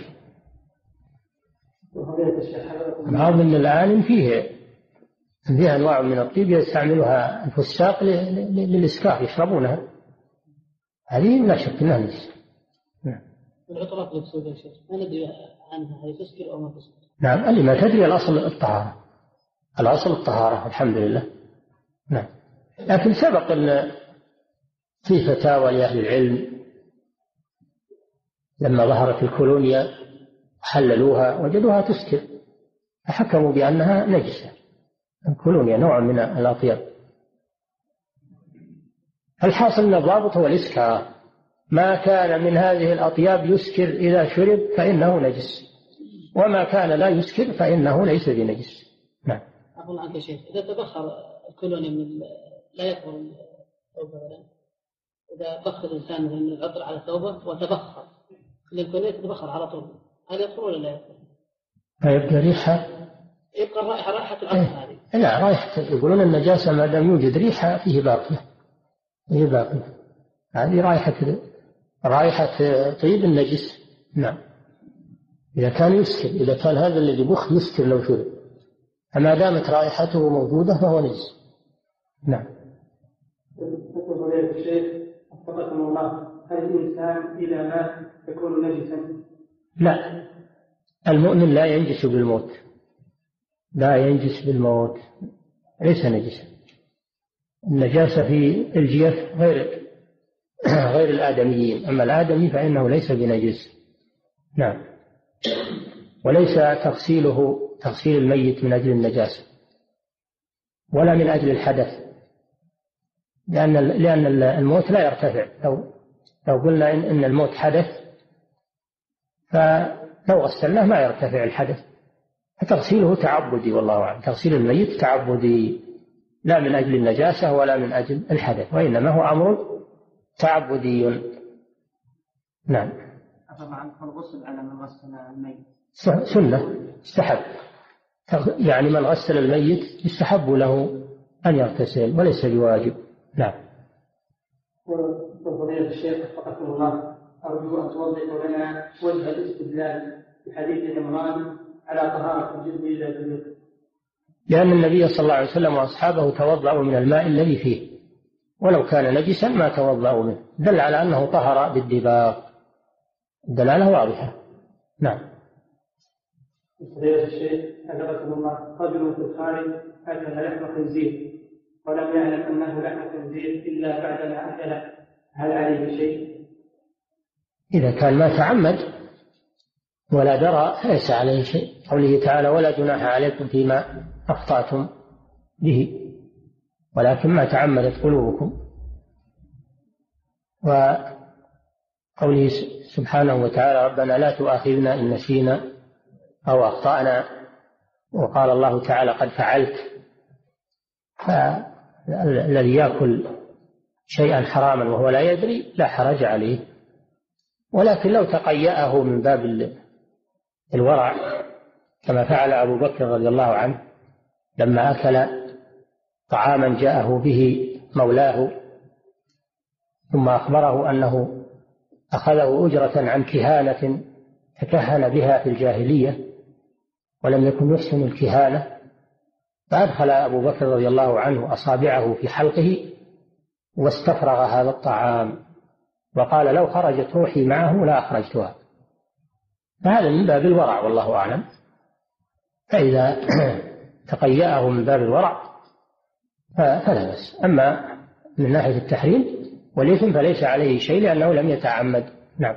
بعض من الآن فيه فيها أنواع من الطيب يستعملها الفساق للإسكار يشربونها، هذه لا شك أنها نجس. العطرات المقصودة يا شيخ ما ندري عنها هل تسكر أو ما تسكر؟ نعم، اللي ما تدري الأصل الطهارة، الأصل الطهارة الحمد لله. نعم. لكن سبق أن في فتاوى لأهل العلم لما ظهرت الكولونيا حللوها وجدوها تسكر فحكموا بأنها نجسة. الكولونيا نوع من الأطياب. الحاصل أن الضابط هو الإسكار، ما كان من هذه الأطياب يسكر إذا شرب فإنه نجس، وما كان لا يسكر فإنه ليس بنجس. نعم. أقول عنك شيخ إذا تبخر الكولونيا من لا يكبر الثوب ولا إذا بخر الإنسان من العطر على ثوبه وتبخر الكولونيا تتبخر على طول، هل يدخل ولا لا يدخل؟ فيبقى ريحة، يبقى الرائحة رائحة العطر هذه. لا، رائحة يقولون النجاسة ما دام يوجد ريحة فيه باقية، فيه باقية، هذه رائحة رائحة طيب النجس. نعم. إذا كان يسكر، إذا كان هذا الذي بخ يسكر لو شرب، فما دامت رائحته موجودة فهو نجس. نعم. يقول فضيلة الشيخ وفقكم الله، هل الإنسان إذا مات يكون نجسا؟ لا، المؤمن لا ينجس بالموت، لا ينجس بالموت، ليس نجسا. النجاسة في الجيف غير غير الآدميين، أما الآدمي فإنه ليس بنجس. نعم. وليس تغسيله تغسيل الميت من أجل النجاسة ولا من أجل الحدث، لأن لأن الموت لا يرتفع. لو لو قلنا إن, إن الموت حدث فلو غسلناه ما يرتفع الحدث، فتغسيله تعبدي والله أعلم. تغسيل الميت تعبدي لا من أجل النجاسة ولا من أجل الحدث، وإنما هو أمر تعبدي. نعم. طبعا الغسل على من غسل الميت سنة استحب، يعني من غسل الميت يستحب له أن يغتسل وليس بواجب. نعم. وفضيلة الشيخ وفقكم الله، أرجو أن توضحوا لنا وجه الاستدلال بحديث عمران على طهارة الجلد إذا بلغ. لأن النبي صلى الله عليه وسلم وأصحابه توضأوا من الماء الذي فيه، ولو كان نجسا ما توضأوا منه، دل على أنه طهر بالدباغ، الدلالة واضحة. نعم. فضيلة الشيخ أجابكم الله، رجل في الخارج أكل لحم خنزير ولم يعلم أنه لحم خنزير إلا بعدما أكله، هل عليه شيء؟ إذا كان ما تعمد ولا درى ليس عليه شيء. قوله تعالى ولا جناح عليكم فيما أخطأتم به ولكن ما تعمدت قلوبكم. وقوله سبحانه وتعالى ربنا لا تؤاخذنا إن نسينا أو أخطأنا. وقال الله تعالى قد فعلت. فالذي يأكل شيئا حراما وهو لا يدري لا حرج عليه، ولكن لو تقيأه من باب الورع كما فعل أبو بكر رضي الله عنه لما أكل طعاما جاءه به مولاه ثم أخبره أنه أخذه أجرة عن كهانة تكهن بها في الجاهلية ولم يكن يحسن الكهانة، فأدخل أبو بكر رضي الله عنه أصابعه في حلقه واستفرغ هذا الطعام وقال لو خرجت روحي معه لا أخرجتها. فهذا من باب الورع والله أعلم. فإذا تقيأه من باب الورع فلا بأس. أما من ناحية التحريم والإثم فليس عليه شيء لأنه لم يتعمد. نعم.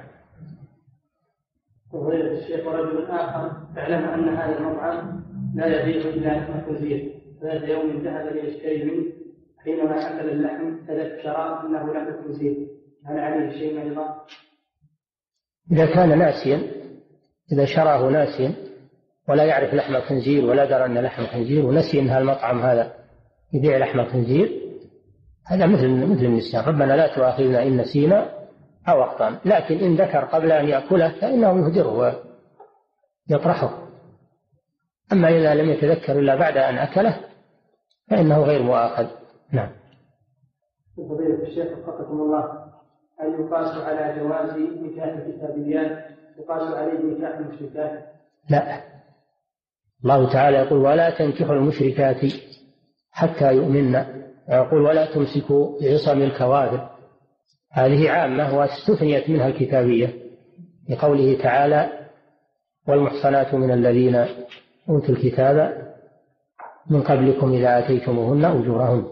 وفضيلة الشيخ ورجل آخر اعلم أن هذا المطعم لا يبيع إلا لحم الخنزير، ذات يوم ذهب ليشتري منه، حينما أكل اللحم تذكر أنه لحم الخنزير، هل عليه شيء أيضا؟ إذا كان ناسيا، إذا شراه ناسيا ولا يعرف لحم الخنزير ولا درى أن لحم الخنزير ونسي أن هالمطعم هذا يبيع لحم الخنزير، هذا مثل مثل النسيان، ربنا لا تؤاخذنا إن نسينا أو أخطأنا. لكن إن ذكر قبل أن يأكله فإنه يهدره ويطرحه. أما إذا لم يتذكر إلا بعد أن أكله فإنه غير مؤاخذ. نعم. فضيلة الشيخ وفقكم الله، هل يقاس على جواز نكاح الكتابيات يقاس عليه نكاح المشركات؟ لا، الله تعالى يقول ولا تنكحوا المشركات حتى يؤمنن، ويقول ولا تمسكوا بعصم الكوافر. هذه عامة واستثنيت منها الكتابية لقوله تعالى والمحصنات من الذين أوتوا الكتاب من قبلكم إذا آتيتموهن أجورهن.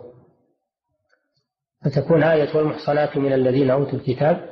فتكون آية والمحصنات من الذين أوتوا الكتاب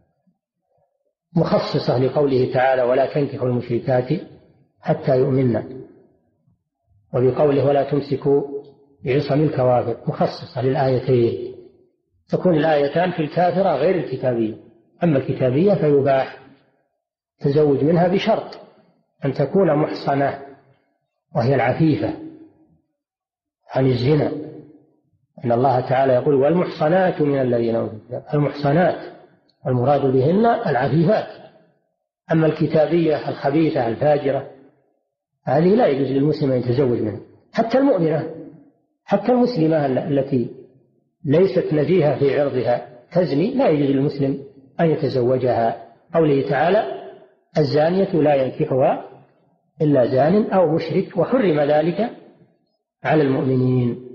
مخصصة لقوله تعالى ولا تنكحوا المشركات حتى يؤمنن، وبقوله ولا تمسكوا بعصم الكوافر مخصصة للآيتين. تكون الآيتان في الكافرة غير الكتابية. أما الكتابية فيباح تزوج منها بشرط أن تكون محصنة وهي العفيفة عن الزنا، أن الله تعالى يقول والمحصنات من الذين أوتوا الكتاب. المحصنات المراد بهن العفيفات. أما الكتابية الخبيثة الفاجرة هذه لا يجوز للمسلم أن يتزوج منها. حتى المؤمنة، حتى المسلمة التي ليست نزيهة في عرضها تزني لا يجوز للمسلم أن يتزوجها. قوله تعالى الزانية لا ينكحها إلا زان أو مشرك وحرم ذلك على المؤمنين.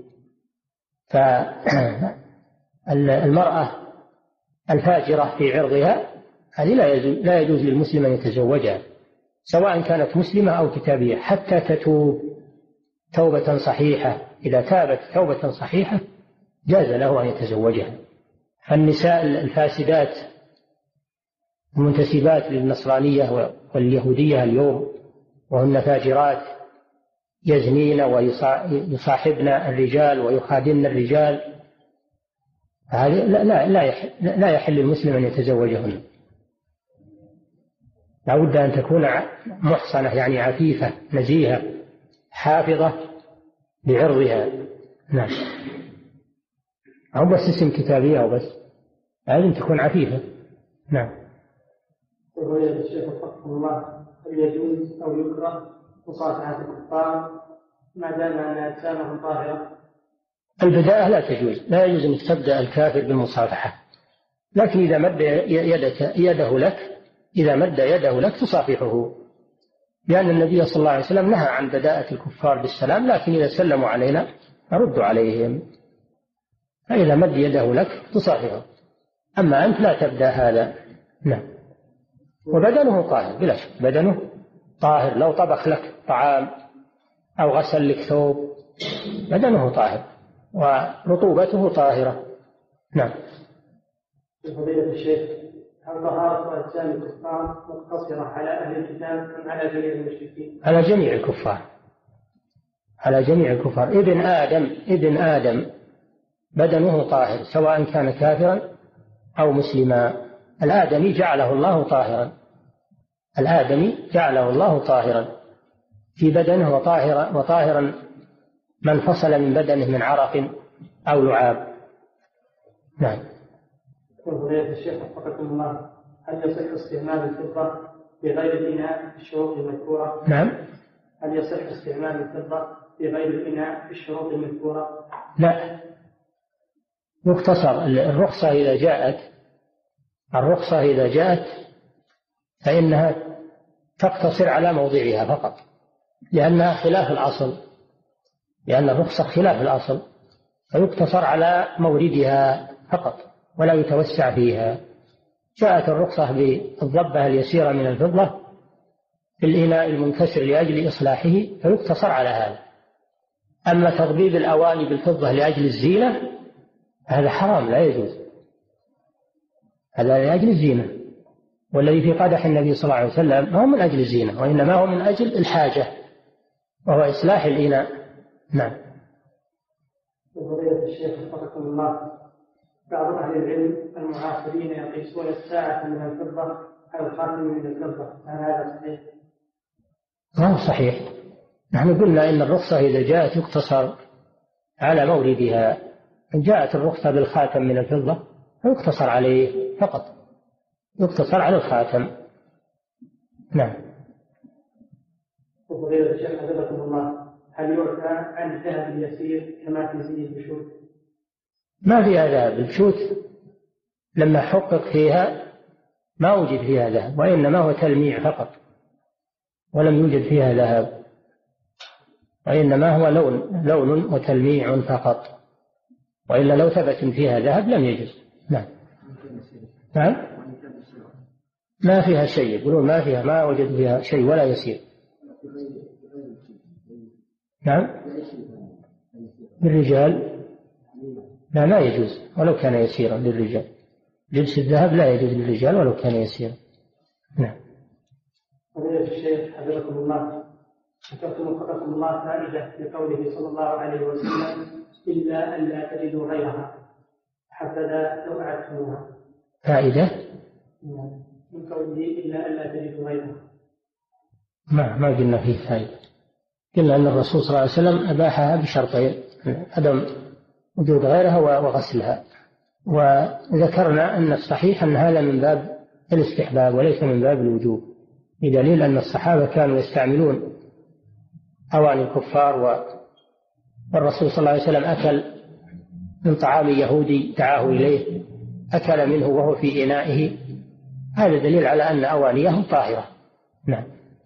فالمرأة الفاجرة في عرضها هذه لا يجوز للمسلم أن يتزوجها سواء كانت مسلمة أو كتابية حتى تتوب توبة صحيحة. إذا تابت توبة صحيحة جاز له أن يتزوجها. فالنساء الفاسدات المنتسبات للنصرانية واليهودية اليوم وهن فاجرات يزنين ويصاحبن الرجال ويخادن الرجال، هذه لا لا لا يحل, لا يحل المسلم أن يتزوجهن. لا بد أن تكون محصنة يعني عفيفة نزيهة حافظة لعرضها. نعم. أو بس اسم كتابية أو بس لازم تكون عفيفة. نعم. يقول الشيخ وفقه الله هل يجوز أو يكره مصافحة الكفار ما دام أن أجسامهم طاهرة؟ البداية لا تجوز، لا يجوز أن تبدأ الكافر بالمصافحة، لكن إذا مد يدك يده لك إذا مد يده لك تصافحه، لأن النبي صلى الله عليه وسلم نهى عن بداءة الكفار بالسلام، لكن إذا سلموا علينا نرد عليهم. فإذا مد يده لك تصافحه، أما أنت لا تبدأ هذا. نعم. وبدنه طاهر بلا شك، بدنه طاهر. لو طبخ لك طعام أو غسل لك ثوب بدنه طاهر ورطوبته طاهرة. نعم. فضيلة الشيخ هل طهارة أجسام الكفار مقتصرة على أهل الكتاب أم على جميع المشركين؟ على جميع الكفار، على جميع الكفار. ابن آدم ابن آدم بدنه طاهر سواء كان كافرا أو مسلما. الآدمي جعله الله طاهرا، الآدمي جعله الله طاهرا في بدنه وطاهرا وطاهرا من فصل من بدنه من عرق أو لعاب. نعم. فضيلة الشيخ وفقكم الله هل يصح استعمال الفضة بغير الإناء في الشروط المذكورة؟ نعم. هل يصح استعمال الفضة بغير الإناء في الشروط المذكورة؟ لا، مختصر. الرخصة إذا جاءت الرخصة إذا جاءت فإنها تقتصر على موضعها فقط، لأنها خلاف الأصل. لأن الرخصة خلاف الأصل، فيقتصر على موردها فقط ولا يتوسع فيها. جاءت الرخصة بالضبة اليسيرة من الفضة في الإناء المنكسر لأجل إصلاحه فيقتصر على هذا. أما تضبيب الأواني بالفضة لأجل الزينة هذا حرام لا يجوز، هذا لأجل الزينة، والذي في قدح النبي صلى الله عليه وسلم ما هو من أجل الزينة وإنما هو من أجل الحاجة وهو إصلاح الإناء. نعم. فضيلة الشيخ وفقكم الله، بعض أهل العلم المعاصرين يقيسون الساعة من الفضة أو الخاتم من الفضة، هل هذا صحيح؟ ما هو صحيح. نحن قلنا إن الرخصة إذا جاءت يقتصر على موردها، إن جاءت الرخصة بالخاتم من الفضة فيقتصر عليه فقط، يقتصر على الخاتم. نعم. فضيلة الشيخ حفظكم الله، هل يعفى عن الذهب اليسير كما في زي البشوت؟ ما فيها ذهب. البشوت لما حقق فيها ما وجد فيها ذهب، وإنما هو تلميع فقط ولم يوجد فيها ذهب، وإنما هو لون لون وتلميع فقط، وإلا لو ثبت فيها ذهب لم يجوز. نعم. نعم. ما فيها شيء، يقولون ما فيها، ما وجد فيها شيء ولا يسير. نعم. للرجال لا، ما يجوز ولو كان يسيرا للرجال. لبس الذهب لا يجوز للرجال ولو كان يسيرا. نعم. فضيلة الشيخ حفظكم الله، ذكرتم وفقكم الله فائدة في قوله صلى الله عليه وسلم إلا أن لا تجدوا غيرها، حبذا لو أعدتموها. فائدة من قوله إلا أن لا تجدوا غيرها. ما ما قلنا فيه فائدة، قلنا أن الرسول صلى الله عليه وسلم أباحها بشرطين: عدم وجود غيرها وغسلها. وذكرنا أن الصحيح أن هذا من باب الاستحباب وليس من باب الوجوب، بدليل أن الصحابة كانوا يستعملون أواني الكفار، والرسول صلى الله عليه وسلم أكل من طعام يهودي دعاه إليه، أكل منه وهو في إنائه، هذا دليل على أن أوانيهم طاهرة. نعم.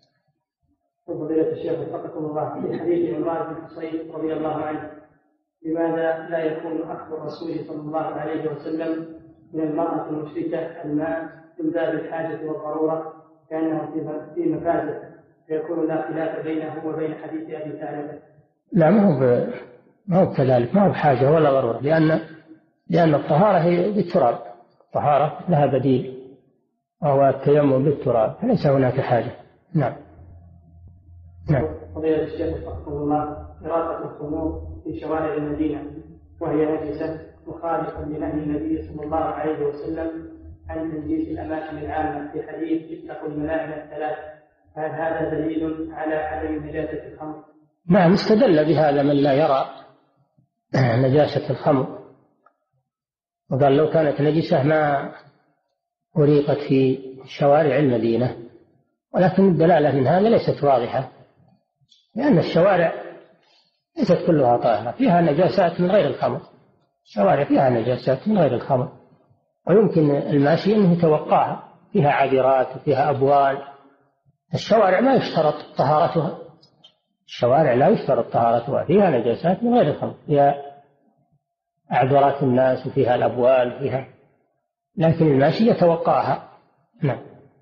فضيلة الشيخ وفقكم الله، في حديث عمران بن حصين رضي الله عنه: لماذا لا يكون أخذ الرسول صلى الله عليه وسلم من المرأة المشركة الماء من باب الحاجة والضرورة كأنه في مفازة، فيكون لا خلاف بينه وبين حديث أبي ثعلبة؟ لا، ما هو ما هو كذلك، ما هو بحاجة ولا ضرورة، لأن لأن الطهارة هي بالتراب، الطهارة لها بديل وهو التيمم بالتراب، فليس هناك حاجة. نعم. نعم. فضيلة الشيخ وفقكم الله، إراقة الخمور في شوارع المدينة وهي نجسة مخالفة لنهي النبي صلى الله عليه وسلم عن تنجيس الأماكن العامة في حديث اتقوا الملاعن الثلاث، هل هذا دليل على عدم نجاسة الخمر؟ نعم، استدل بهذا من لا يرى نجاسة الخمر، وقال لو كانت نجسة ما أريقت في شوارع المدينة، ولكن الدلالة من هذا ليست واضحة، لأن الشوارع ليست كلها طاهرة، فيها نجاسات من غير الخمر، الشوارع فيها نجاسات من غير الخمر، ويمكن الماشي أنه يتوقعها، فيها عابرات وفيها أبوال. الشوارع ما يشترط طهارتها، الشوارع لا يشترط طهارتها، فيها نجاسات من غير الخمر، فيها أعذرات الناس وفيها الأبوال فيها، لكن الماشي يتوقعها. نعم.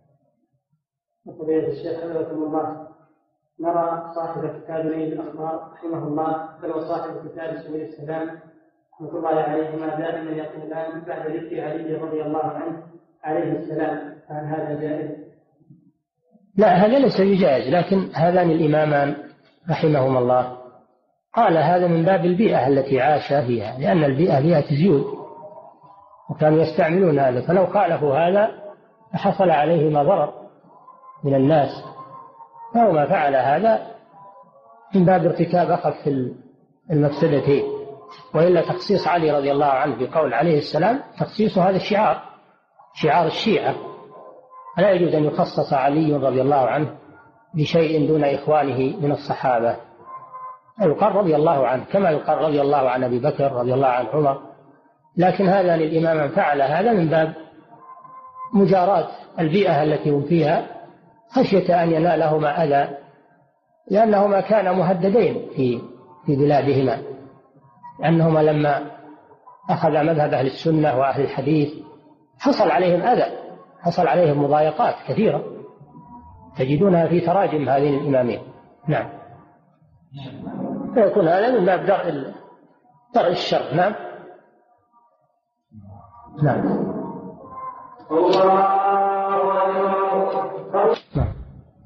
فضيلة الشيخ حفظكم الله، نرى صاحب كتاب نيل الأخبار رحمه الله بل صاحب كتاب سبل السلام رحمة الله عليهما دائما يقولان بعد ذكر علي رضي الله عنه عليه السلام، فهل هذا جائز؟ لا، هذا ليس بجائز، لكن هذان الإمامان رحمهما الله قال هذا من باب البيئة التي عاش فيها، لأن البيئة بيئة زيوت وكانوا يستعملون هذا، فلو خالفوا هذا فحصل عليهما ضرر من الناس، فهو ما فعل هذا من باب ارتكاب أخف المفسدتين. وإلا تخصيص علي رضي الله عنه بقول عليه السلام تخصيص هذا الشعار، شعار الشيعة، فلا يجوز أن يخصص علي رضي الله عنه بشيء دون إخوانه من الصحابة، يقال رضي الله عنه كما يقال رضي الله عن أبي بكر رضي الله عن عمر، لكن هذا للإمام فعل هذا من باب مجاراة البيئة التي هم فيها، خشية أن ينالهما أذى، لأنهما كانا مهددين في في بلادهما، لأنهما لما أخذ مذهب أهل السنة وأهل الحديث حصل عليهم أذى، حصل عليهم مضايقات كثيرة تجدونها في تراجم هذين الإمامين. نعم. فيكون هذا من باب درء درء الشر. نعم. نعم. نعم.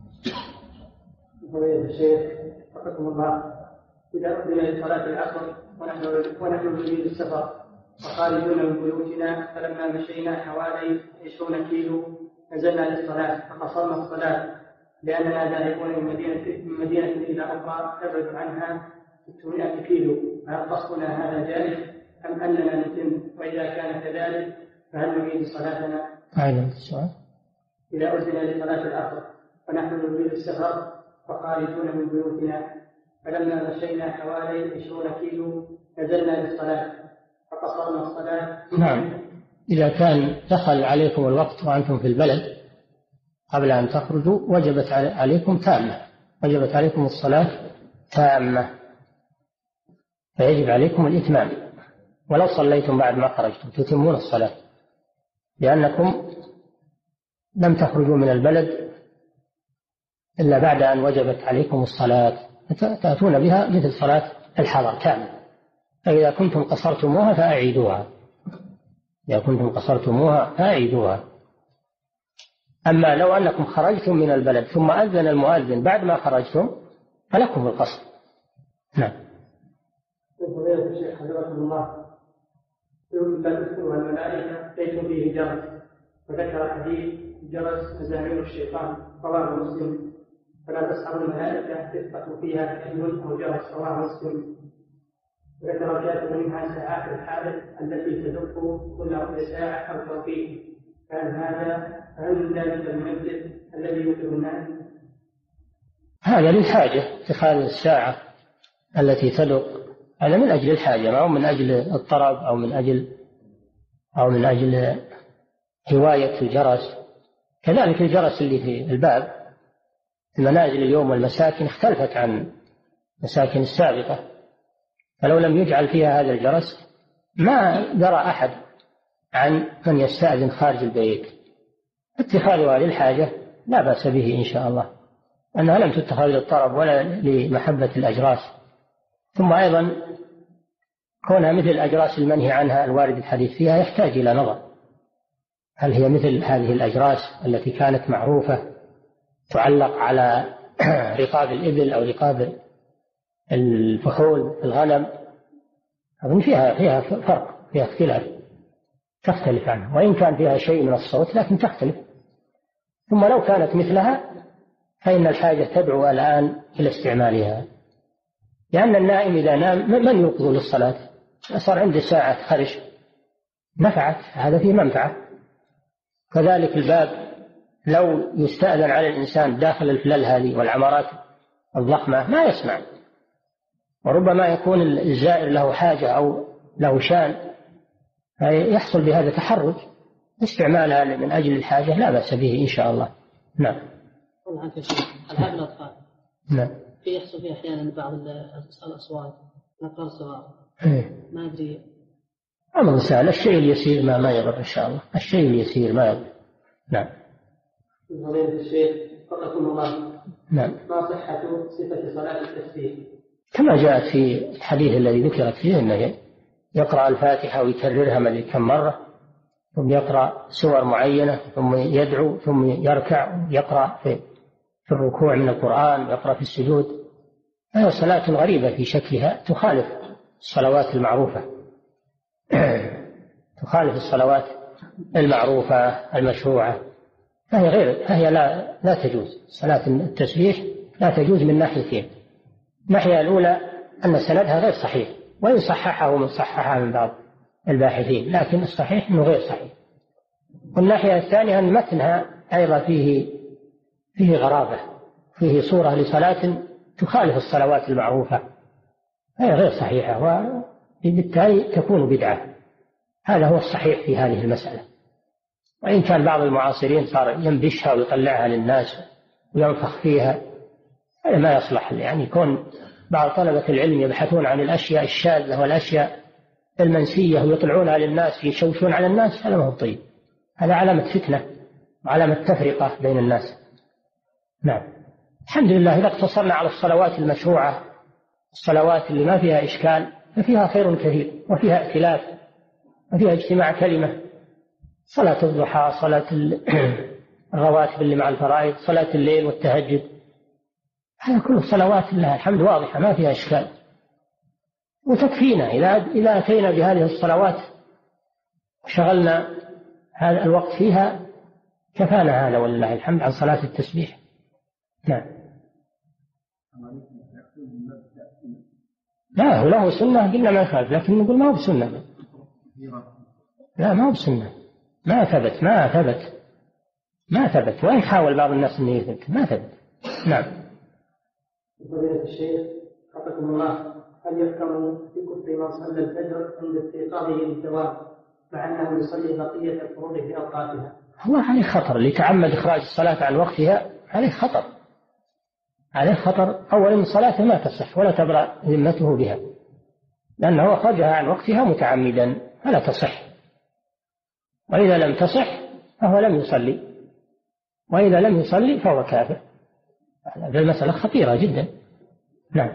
فضيلة الشيخ وفقكم الله، إذا أقبل لصلاة العصر ونحن ونحن نريد السفر وخارجون من بيوتنا، فلما مشينا حوالي عشرين كيلو نزلنا للصلاة فقصرنا الصلاة لأننا ذاهبون من مدينة من مدينة إلى أخرى تبعد عنها ستمائة كيلو، فهل قصدنا هذا جائز أم أننا نتم؟ وإذا كان كذلك فهل نعيد صلاتنا؟ أعلم السؤال. إذا أذن لصلاة العصر ونحن نريد السفر وخارجون من بيوتنا، فلما مشينا حوالي عشرين كيلو نزلنا للصلاة فقصرنا الصلاة. نعم. إذا كان دخل عليكم الوقت وأنتم في البلد قبل أن تخرجوا وجبت عليكم تامة، وجبت عليكم الصلاة تامة، فيجب عليكم الإتمام ولو صليتم بعد ما خرجتم تتمون الصلاة، لأنكم لم تخرجوا من البلد إلا بعد أن وجبت عليكم الصلاة، تأتون بها مثل صلاة الحضر تامة. فإذا كنتم قصرتموها فأعيدوها، إذا كنتم قصرتموها فأعيدوها. أما لو أنكم خرجتم من البلد ثم أذن المؤذن بعد ما خرجتم فلكم القصر. نعم. فضيلة الشيخ حفظكم الله، يقول الأسر والملائكة ليسوا فيه جرس، وذكر حديث جرس مزامير الشيطان رواه مسلم، فلا تسحر الملائكة تثبت فيها كأذن أو جرس رواه مسلم. وذكر كاتب منها ساعات الحادث التي تدق كل ربع ساعة أو توقيت، فهل هذا فهل ذلك المنزل الذي يوقظ الناس؟ هذا للحاجة، اتخاذ الساعة التي تدق هذا من أجل الحاجة أو من أجل الطرب أو من أجل أو من أجل هواية الجرس. كذلك الجرس اللي في الباب المنازل اليوم والمساكن اختلفت عن المساكن السابقة، فلو لم يجعل فيها هذا الجرس ما درى أحد عن من يستأذن خارج البيت. اتخاذها للحاجة لا بأس به إن شاء الله، أنها لم تتخذ للطرب ولا لمحبة الأجراس. ثم أيضا كونها مثل الأجراس المنهي عنها الوارد الحديث فيها يحتاج إلى نظر، هل هي مثل هذه الأجراس التي كانت معروفة تعلق على رقاب الإبل أو رقاب الفحول الغنم، أظن فيها فيها فرق، فيها اختلاف، تختلف عنها، وإن كان فيها شيء من الصوت لكن تختلف. ثم لو كانت مثلها فإن الحاجة تدعو الآن إلى استعمالها، لأن النائم إذا نام من يوقظ للصلاة؟ صار عنده ساعة خرج نفعت، هذا فيه منفعة. كذلك الباب لو يستأذن على الإنسان داخل الفلل هذه والعمارات الضخمة ما يسمع، وربما يكون الزائر له حاجة أو له شان يحصل بهذا تحرج، استعمالها من أجل الحاجة لا بأس به إن شاء الله. نعم. ألعاب الأطفال نعم. في يحصل فيها أحيانا بعض الأصوات الأطفال الصغار، ما أدري. أمر سهل، الشيء اليسير ما ما يضر إن شاء الله، الشيء اليسير ما يضر. نعم. فضيلة الشيخ وفقكم الله، نعم. ما صحة صفة صلاة التسبيح؟ كما جاءت في الحديث الذي ذكرت فيه أنه يقرأ الفاتحة ويكررها مدري كم مرة، ثم يقرأ سور معينة، ثم يدعو، ثم يركع، يقرأ في في الركوع من القرآن، يقرأ في السجود. هذه صلاة غريبة في شكلها تخالف الصلوات المعروفة تخالف الصلوات المعروفة المشروعة، فهي غير فهي لا لا تجوز. صلاة التسبيح لا تجوز من ناحيتين: الناحية الأولى أن سندها غير صحيح، وإن صححه من صححها من بعض الباحثين، لكن الصحيح أنه غير صحيح. والناحية الثانية أن متنها أيضا فيه فيه غرابة، فيه صورة لصلاة تخالف الصلوات المعروفة، هي غير صحيحة، وبالتالي تكون بدعة. هذا هو الصحيح في هذه المسألة. وإن كان بعض المعاصرين صار ينبشها ويطلعها للناس وينفخ فيها، هذا ما يصلح، يعني يكون بعض طلبة العلم يبحثون عن الأشياء الشاذة والأشياء المنسية ويطلعونها للناس يشوشون على الناس، هذا ما هو طيب، هذا علامة فتنة وعلامة تفرقة بين الناس. نعم. الحمد لله إذا اقتصرنا على الصلوات المشروعة، الصلوات اللي ما فيها إشكال، ففيها خير كثير وفيها ائتلاف وفيها اجتماع كلمة. صلاة الضحى، صلاة الرواتب اللي مع الفرائض، صلاة الليل والتهجد، هذا كله صلوات لله الحمد واضحة ما فيها إشكال، وتكفينا إذا إذا أتينا بهذه الصلوات وشغلنا هذا الوقت فيها كفانا هذا ولله الحمد عن صلاة التسبيح. نعم. لا هو له سنة قلنا ما يخالف، لكن نقول ما هو بسنة. لا ما هو بسنة، ما ثبت ما ثبت ما ثبت وإن حاول بعض الناس أن يثبت ما ثبت. نعم. فضيلة الشيخ حفظكم الله، هل يحكم في كفر من صلى الفجر عند استيقاظه للثواب مع أنه يصلي بقية الفروض في أوقاتها؟ هو عليه خطر، اللي تعمد إخراج الصلاة عن وقتها عليه خطر، عليه خطر. أولا من صلاته ما تصح ولا تبرأ ذمته بها، لأنه أخرجها عن وقتها متعمدا فلا تصح، وإذا لم تصح فهو لم يصلي، وإذا لم يصلي فهو كافر. هذه المسألة خطيرة جدا. نعم.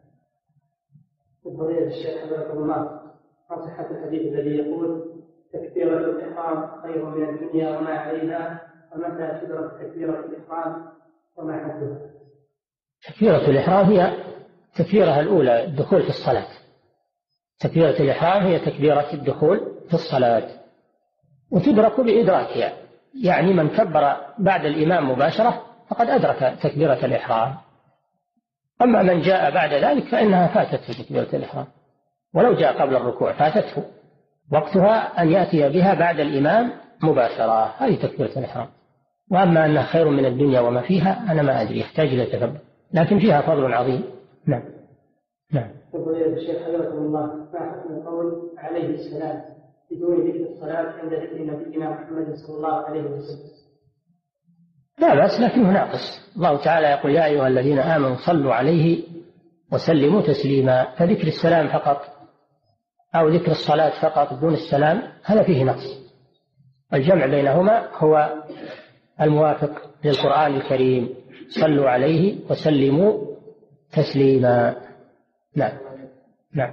فضيلة الشيخ حفظكم الله، عن صحة الحديث الذي يقول تكبيرة الإحرام خير من الدنيا وما عليها، ومتى تدرك تكبيرة الإحرام وما حدها؟ تكبيرة الإحرام هي تكبيرها الأولى الدخول في الصلاة. تكبيرة الإحرام هي تكبيرة الدخول في الصلاة، وتدرك بإدراكها، يعني من كبر بعد الإمام مباشرة فقد أدرك تكبيرة الإحرام. أما من جاء بعد ذلك فإنها فاتته تكبيرة الإحرام، ولو جاء قبل الركوع فاتته، وقتها أن يأتي بها بعد الإمام مباشرة، هذه تكبيرة الإحرام. وأما أنها خير من الدنيا وما فيها أنا ما أدري، يحتاج إلى تثبت، لكن فيها فضل عظيم. نعم. نعم. فضيلة الشيخ حفظكم الله، ما حكم القول عليه السلام بدون ذكر الصلاة عند ذكر نبينا محمد صلى الله عليه وسلم؟ لا بأس، لكنه ناقص. الله تعالى يقول يا أيها الذين آمنوا صلوا عليه وسلموا تسليما، فذكر السلام فقط أو ذكر الصلاة فقط دون السلام هذا فيه نقص. الجمع بينهما هو الموافق للقرآن الكريم، صلوا عليه وسلموا تسليما. نعم. نعم.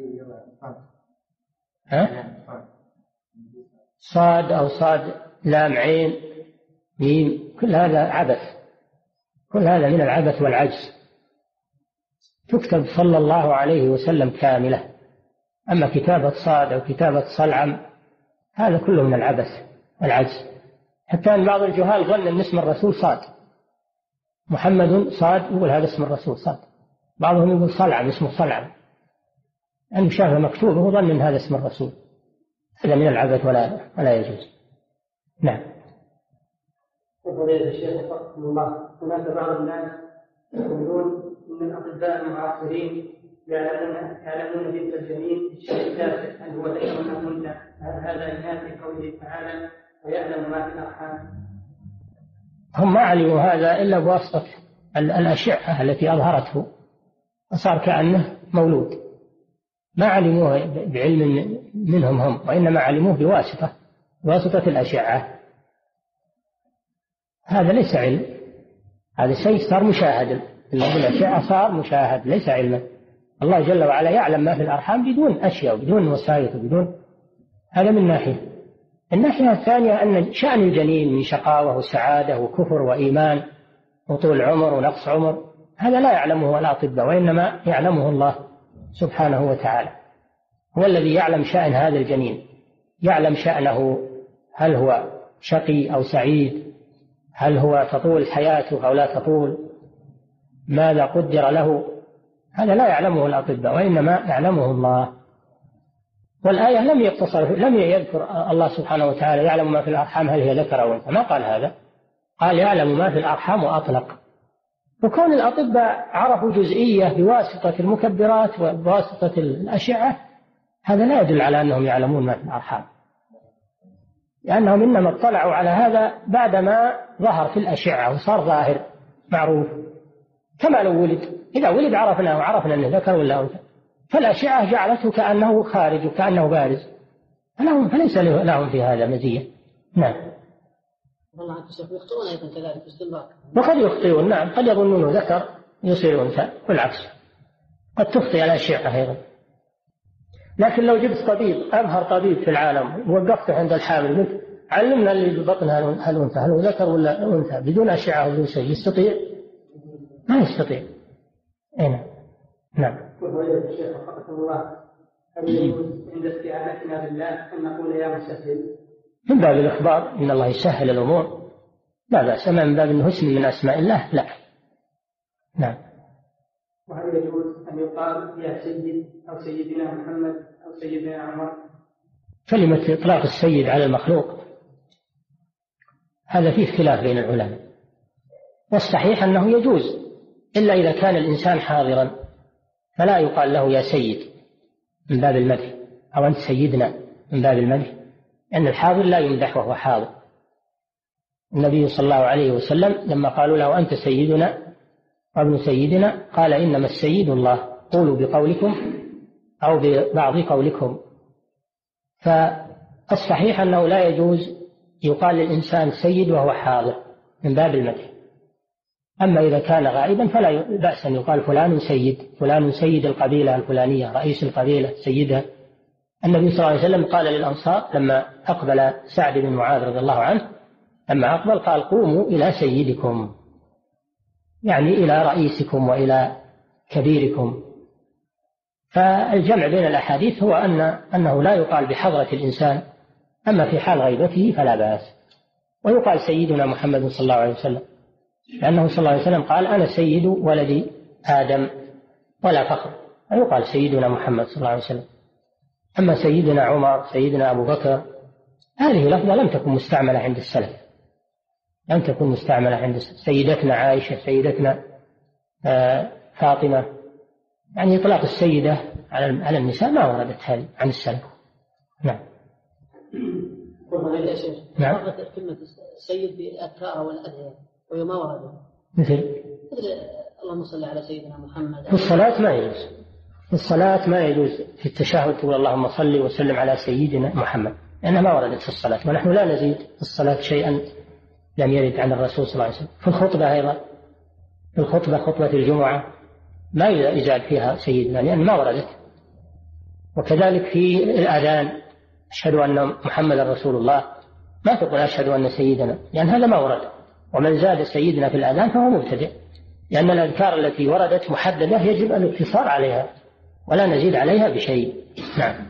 ها؟ صاد أو صاد لام عين ميم، كل هذا عبث، كل هذا من العبث والعجز. تكتب صلى الله عليه وسلم كاملة، أما كتابة صاد أو كتابة صلعم هذا كله من العبث والعجز. حتى أن بعض الجهال ظن أن اسم الرسول صاد، محمد صاد يقول هذا اسم الرسول صاد، بعضهم يقول صلعم اسمه صلعم، أن شافه مكتوب وهو ظن أن هذا اسم الرسول. هذا من العبث ولا ولا يجوز. نعم. فضيلة الشيخ وفقكم الله، هناك بعض الناس يقولون ان الاطباء المعاصرين يعلمون يعلمون جنس الجنين بالشيء التاسع، هل هو ذكر ام انثى؟ هذا ينافي قوله تعالى ويعلم ما في الارحام. هم ما علموا هذا الا بواسطه الاشعه التي اظهرته وصار كانه مولود، ما علموه بعلم منهم هم، وانما علموه بواسطه بواسطه الاشعه. هذا ليس علم، هذا شيء صار مشاهد، الأشعة صار مشاهد ليس علما. الله جل وعلا يعلم ما في الأرحام بدون أشياء وبدون وسائط وبدون. هذا من ناحية. الناحية الثانية أن شأن الجنين من شقاوة وسعادة وكفر وإيمان وطول عمر ونقص عمر هذا لا يعلمه الأطباء، وإنما يعلمه الله سبحانه وتعالى، هو الذي يعلم شأن هذا الجنين، يعلم شأنه، هل هو شقي أو سعيد، هل هو تطول حياته أو لا تطول، ماذا قدر له، هذا لا يعلمه الأطباء وإنما يعلمه الله. والآية لم يقتصر لم يذكر الله سبحانه وتعالى يعلم ما في الأرحام هل هي ذكر أو أنثى، ما قال هذا، قال يعلم ما في الأرحام وأطلق. وكون الأطباء عرفوا جزئية بواسطة المكبرات وبواسطة الأشعة هذا لا يدل على أنهم يعلمون ما في الأرحام، لأنهم إنما اطلعوا على هذا بعدما ظهر في الأشعة وصار ظاهر معروف. كما لو ولد، إذا ولد عرفناه وعرفنا أنه ذكر ولا أنثى، فالأشعة جعلته كأنه خارج وكأنه بارز، فلهم فليس لهم في هذا مزية. نعم. والله يخطئون أيضا كذلك باستمرار. وقد يخطئون، نعم، قد يظنون ذكر يصير أنثى والعكس، قد تخطئ الأشعة أيضا. لكن لو جبت طبيب أمهر طبيب في العالم ووقفته عند الحامل قلت علمنا اللي ببطنها هل أنثى هل هو ذكر ولا أنثى بدون أشعة وبدون شيء، يستطيع؟ ما يستطيع. أين؟ نعم. وفضيلة الشيخ وفقكم الله، هل يجوز عند استعانتنا بالله أن نقول يا مسهل؟ من باب الإخبار إن الله يسهل الأمور لا بأس، أما من باب أنه اسم من أسماء الله لا. نعم. وهل يجوز أن يقال يا سيد أو سيدنا محمد أو سيدنا عمر؟ كلمة إطلاق السيد على المخلوق هذا فيه خلاف بين العلماء، والصحيح أنه يجوز إلا إذا كان الإنسان حاضرا، فلا يقال له يا سيد من باب المدح أو أنت سيدنا من باب المدح، أن الحاضر لا يمدح وهو حاضر. النبي صلى الله عليه وسلم لما قالوا له أنت سيدنا وابن سيدنا قال إنما السيد الله، قولوا بقولكم أو ببعض قولكم. فالصحيح أنه لا يجوز يقال للإنسان سيد وهو حاضر من باب المدح. أما إذا كان غائبا فلا بأس أن يقال فلان سيد، فلان سيد القبيلة الفلانية، رئيس القبيلة سيدها. النبي صلى الله عليه وسلم قال للأنصار لما أقبل سعد بن معاذ رضي الله عنه، لما أقبل قال قوموا إلى سيدكم، يعني إلى رئيسكم وإلى كبيركم. فالجمع بين الأحاديث هو أن أنه لا يقال بحضرة الإنسان، أما في حال غيبته فلا بأس. ويقال سيدنا محمد صلى الله عليه وسلم، لأنه صلى الله عليه وسلم قال أنا سيد ولد آدم ولا فخر، ويقال سيدنا محمد صلى الله عليه وسلم. أما سيدنا عمر سيدنا أبو بكر هذه لفظة لم تكن مستعملة عند السلف، لم تكن مستعملة عند السلف. سيدتنا عائشة سيدتنا آه فاطمة، يعني إطلاق السيدة على على النساء ما وردت هذه عن السلف. نعم. نعم. كلمة السيد بالأذكار والأدعية وهي ما وردت مثل اللهم صل على سيدنا محمد. في الصلاة ما يجوز، في الصلاة ما يجوز في التشهد تقول اللهم صل وسلم على سيدنا محمد، لأنها ما وردت في الصلاة، ونحن لا نزيد في الصلاة شيئا لم يرد عن الرسول صلى الله عليه وسلم. في الخطبة أيضا، في الخطبة خطبة الجمعة ما يزاد فيها سيدنا لأن ما وردت. وكذلك في الأذان أشهد أن محمد رسول الله ما تقول أشهد أن سيدنا، لأن هذا ما ورد. ومن زاد سيدنا في الأذان فهو مبتدع، لأن الأذكار التي وردت محددة يجب الاقتصار عليها ولا نزيد عليها بشيء. نعم.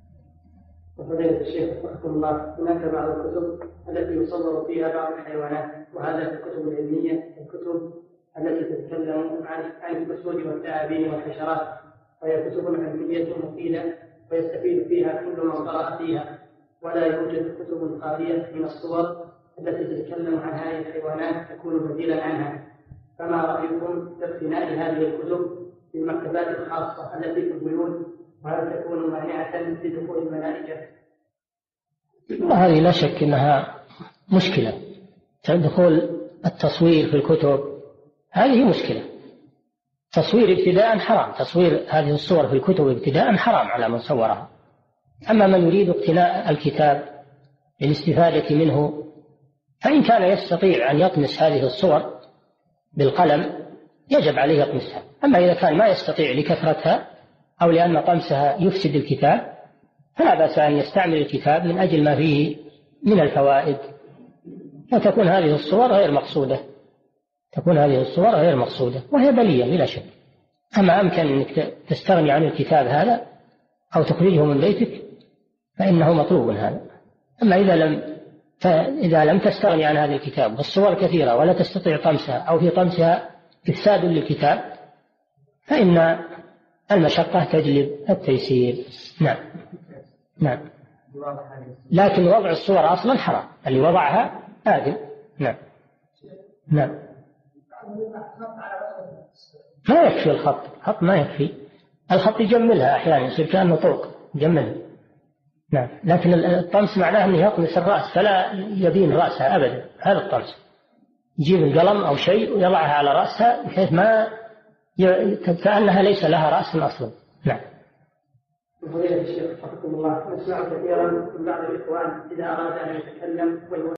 وفضيلة الشيخ رحمه الله، هناك بعض الكتب التي يصور فيها بعض الحيوانات، وهذا في الكتب العلمية، الكتب التي تتكلم عن عن الفسود والثعابين والحشرات، وهي كتب علمية مفيدة ويستفيد فيها كل من قرأ فيها، ولا يوجد كتب خالية من الصور التي تتكلم عن هذه الحيوانات تكون بديلا عنها. فما رأيكم في اقتناء هذه الكتب في المكتبات الخاصة التي في البيوت، وهل تكون مانعة لدخول الملائكة؟ هذه لا شك أنها مشكلة، دخول التصوير في الكتب هذه مشكلة. تصوير ابتداء حرام، تصوير هذه الصور في الكتب ابتداء حرام على من صورها. أما من يريد اقتناء الكتاب للاستفادة منه فإن كان يستطيع أن يطمس هذه الصور بالقلم يجب عليه يطمسها. أما إذا كان ما يستطيع لكثرتها أو لأن طمسها يفسد الكتاب فلا بأس أن يستعمل الكتاب من أجل ما فيه من الفوائد، فتكون هذه الصور غير مقصودة، تكون هذه الصور غير مقصودة وهي بلية بلا شك. أما أمكن أنك تستغني عن الكتاب هذا أو تخرجه من بيتك فإنه مطلوب هذا. أما إذا لم فإذا لم تستغني عن هذا الكتاب والصور كثيرة ولا تستطيع طمسها أو في طمسها إفساد للكتاب فإن المشقة تجلب التيسير. نعم. نعم. لكن وضع الصور أصلا حرام، اللي وضعها آثم. نعم. نعم. ما يكفي الخط، الخط ما يكفي، الخط يجملها أحيانا يصير كأنه طوق يجملها. نعم. لكن الطمس معناه أنه يطمس الرأس فلا يبين رأسها أبدا، هذا الطمس يجيب القلم أو شيء ويضعها على رأسها بحيث ما ي... كأنها ليس لها رأس أصلا. نعم. فضيلة الشيخ حفظكم الله، نسمع كثيرا من بعض الإخوان إذا أراد أن يتكلم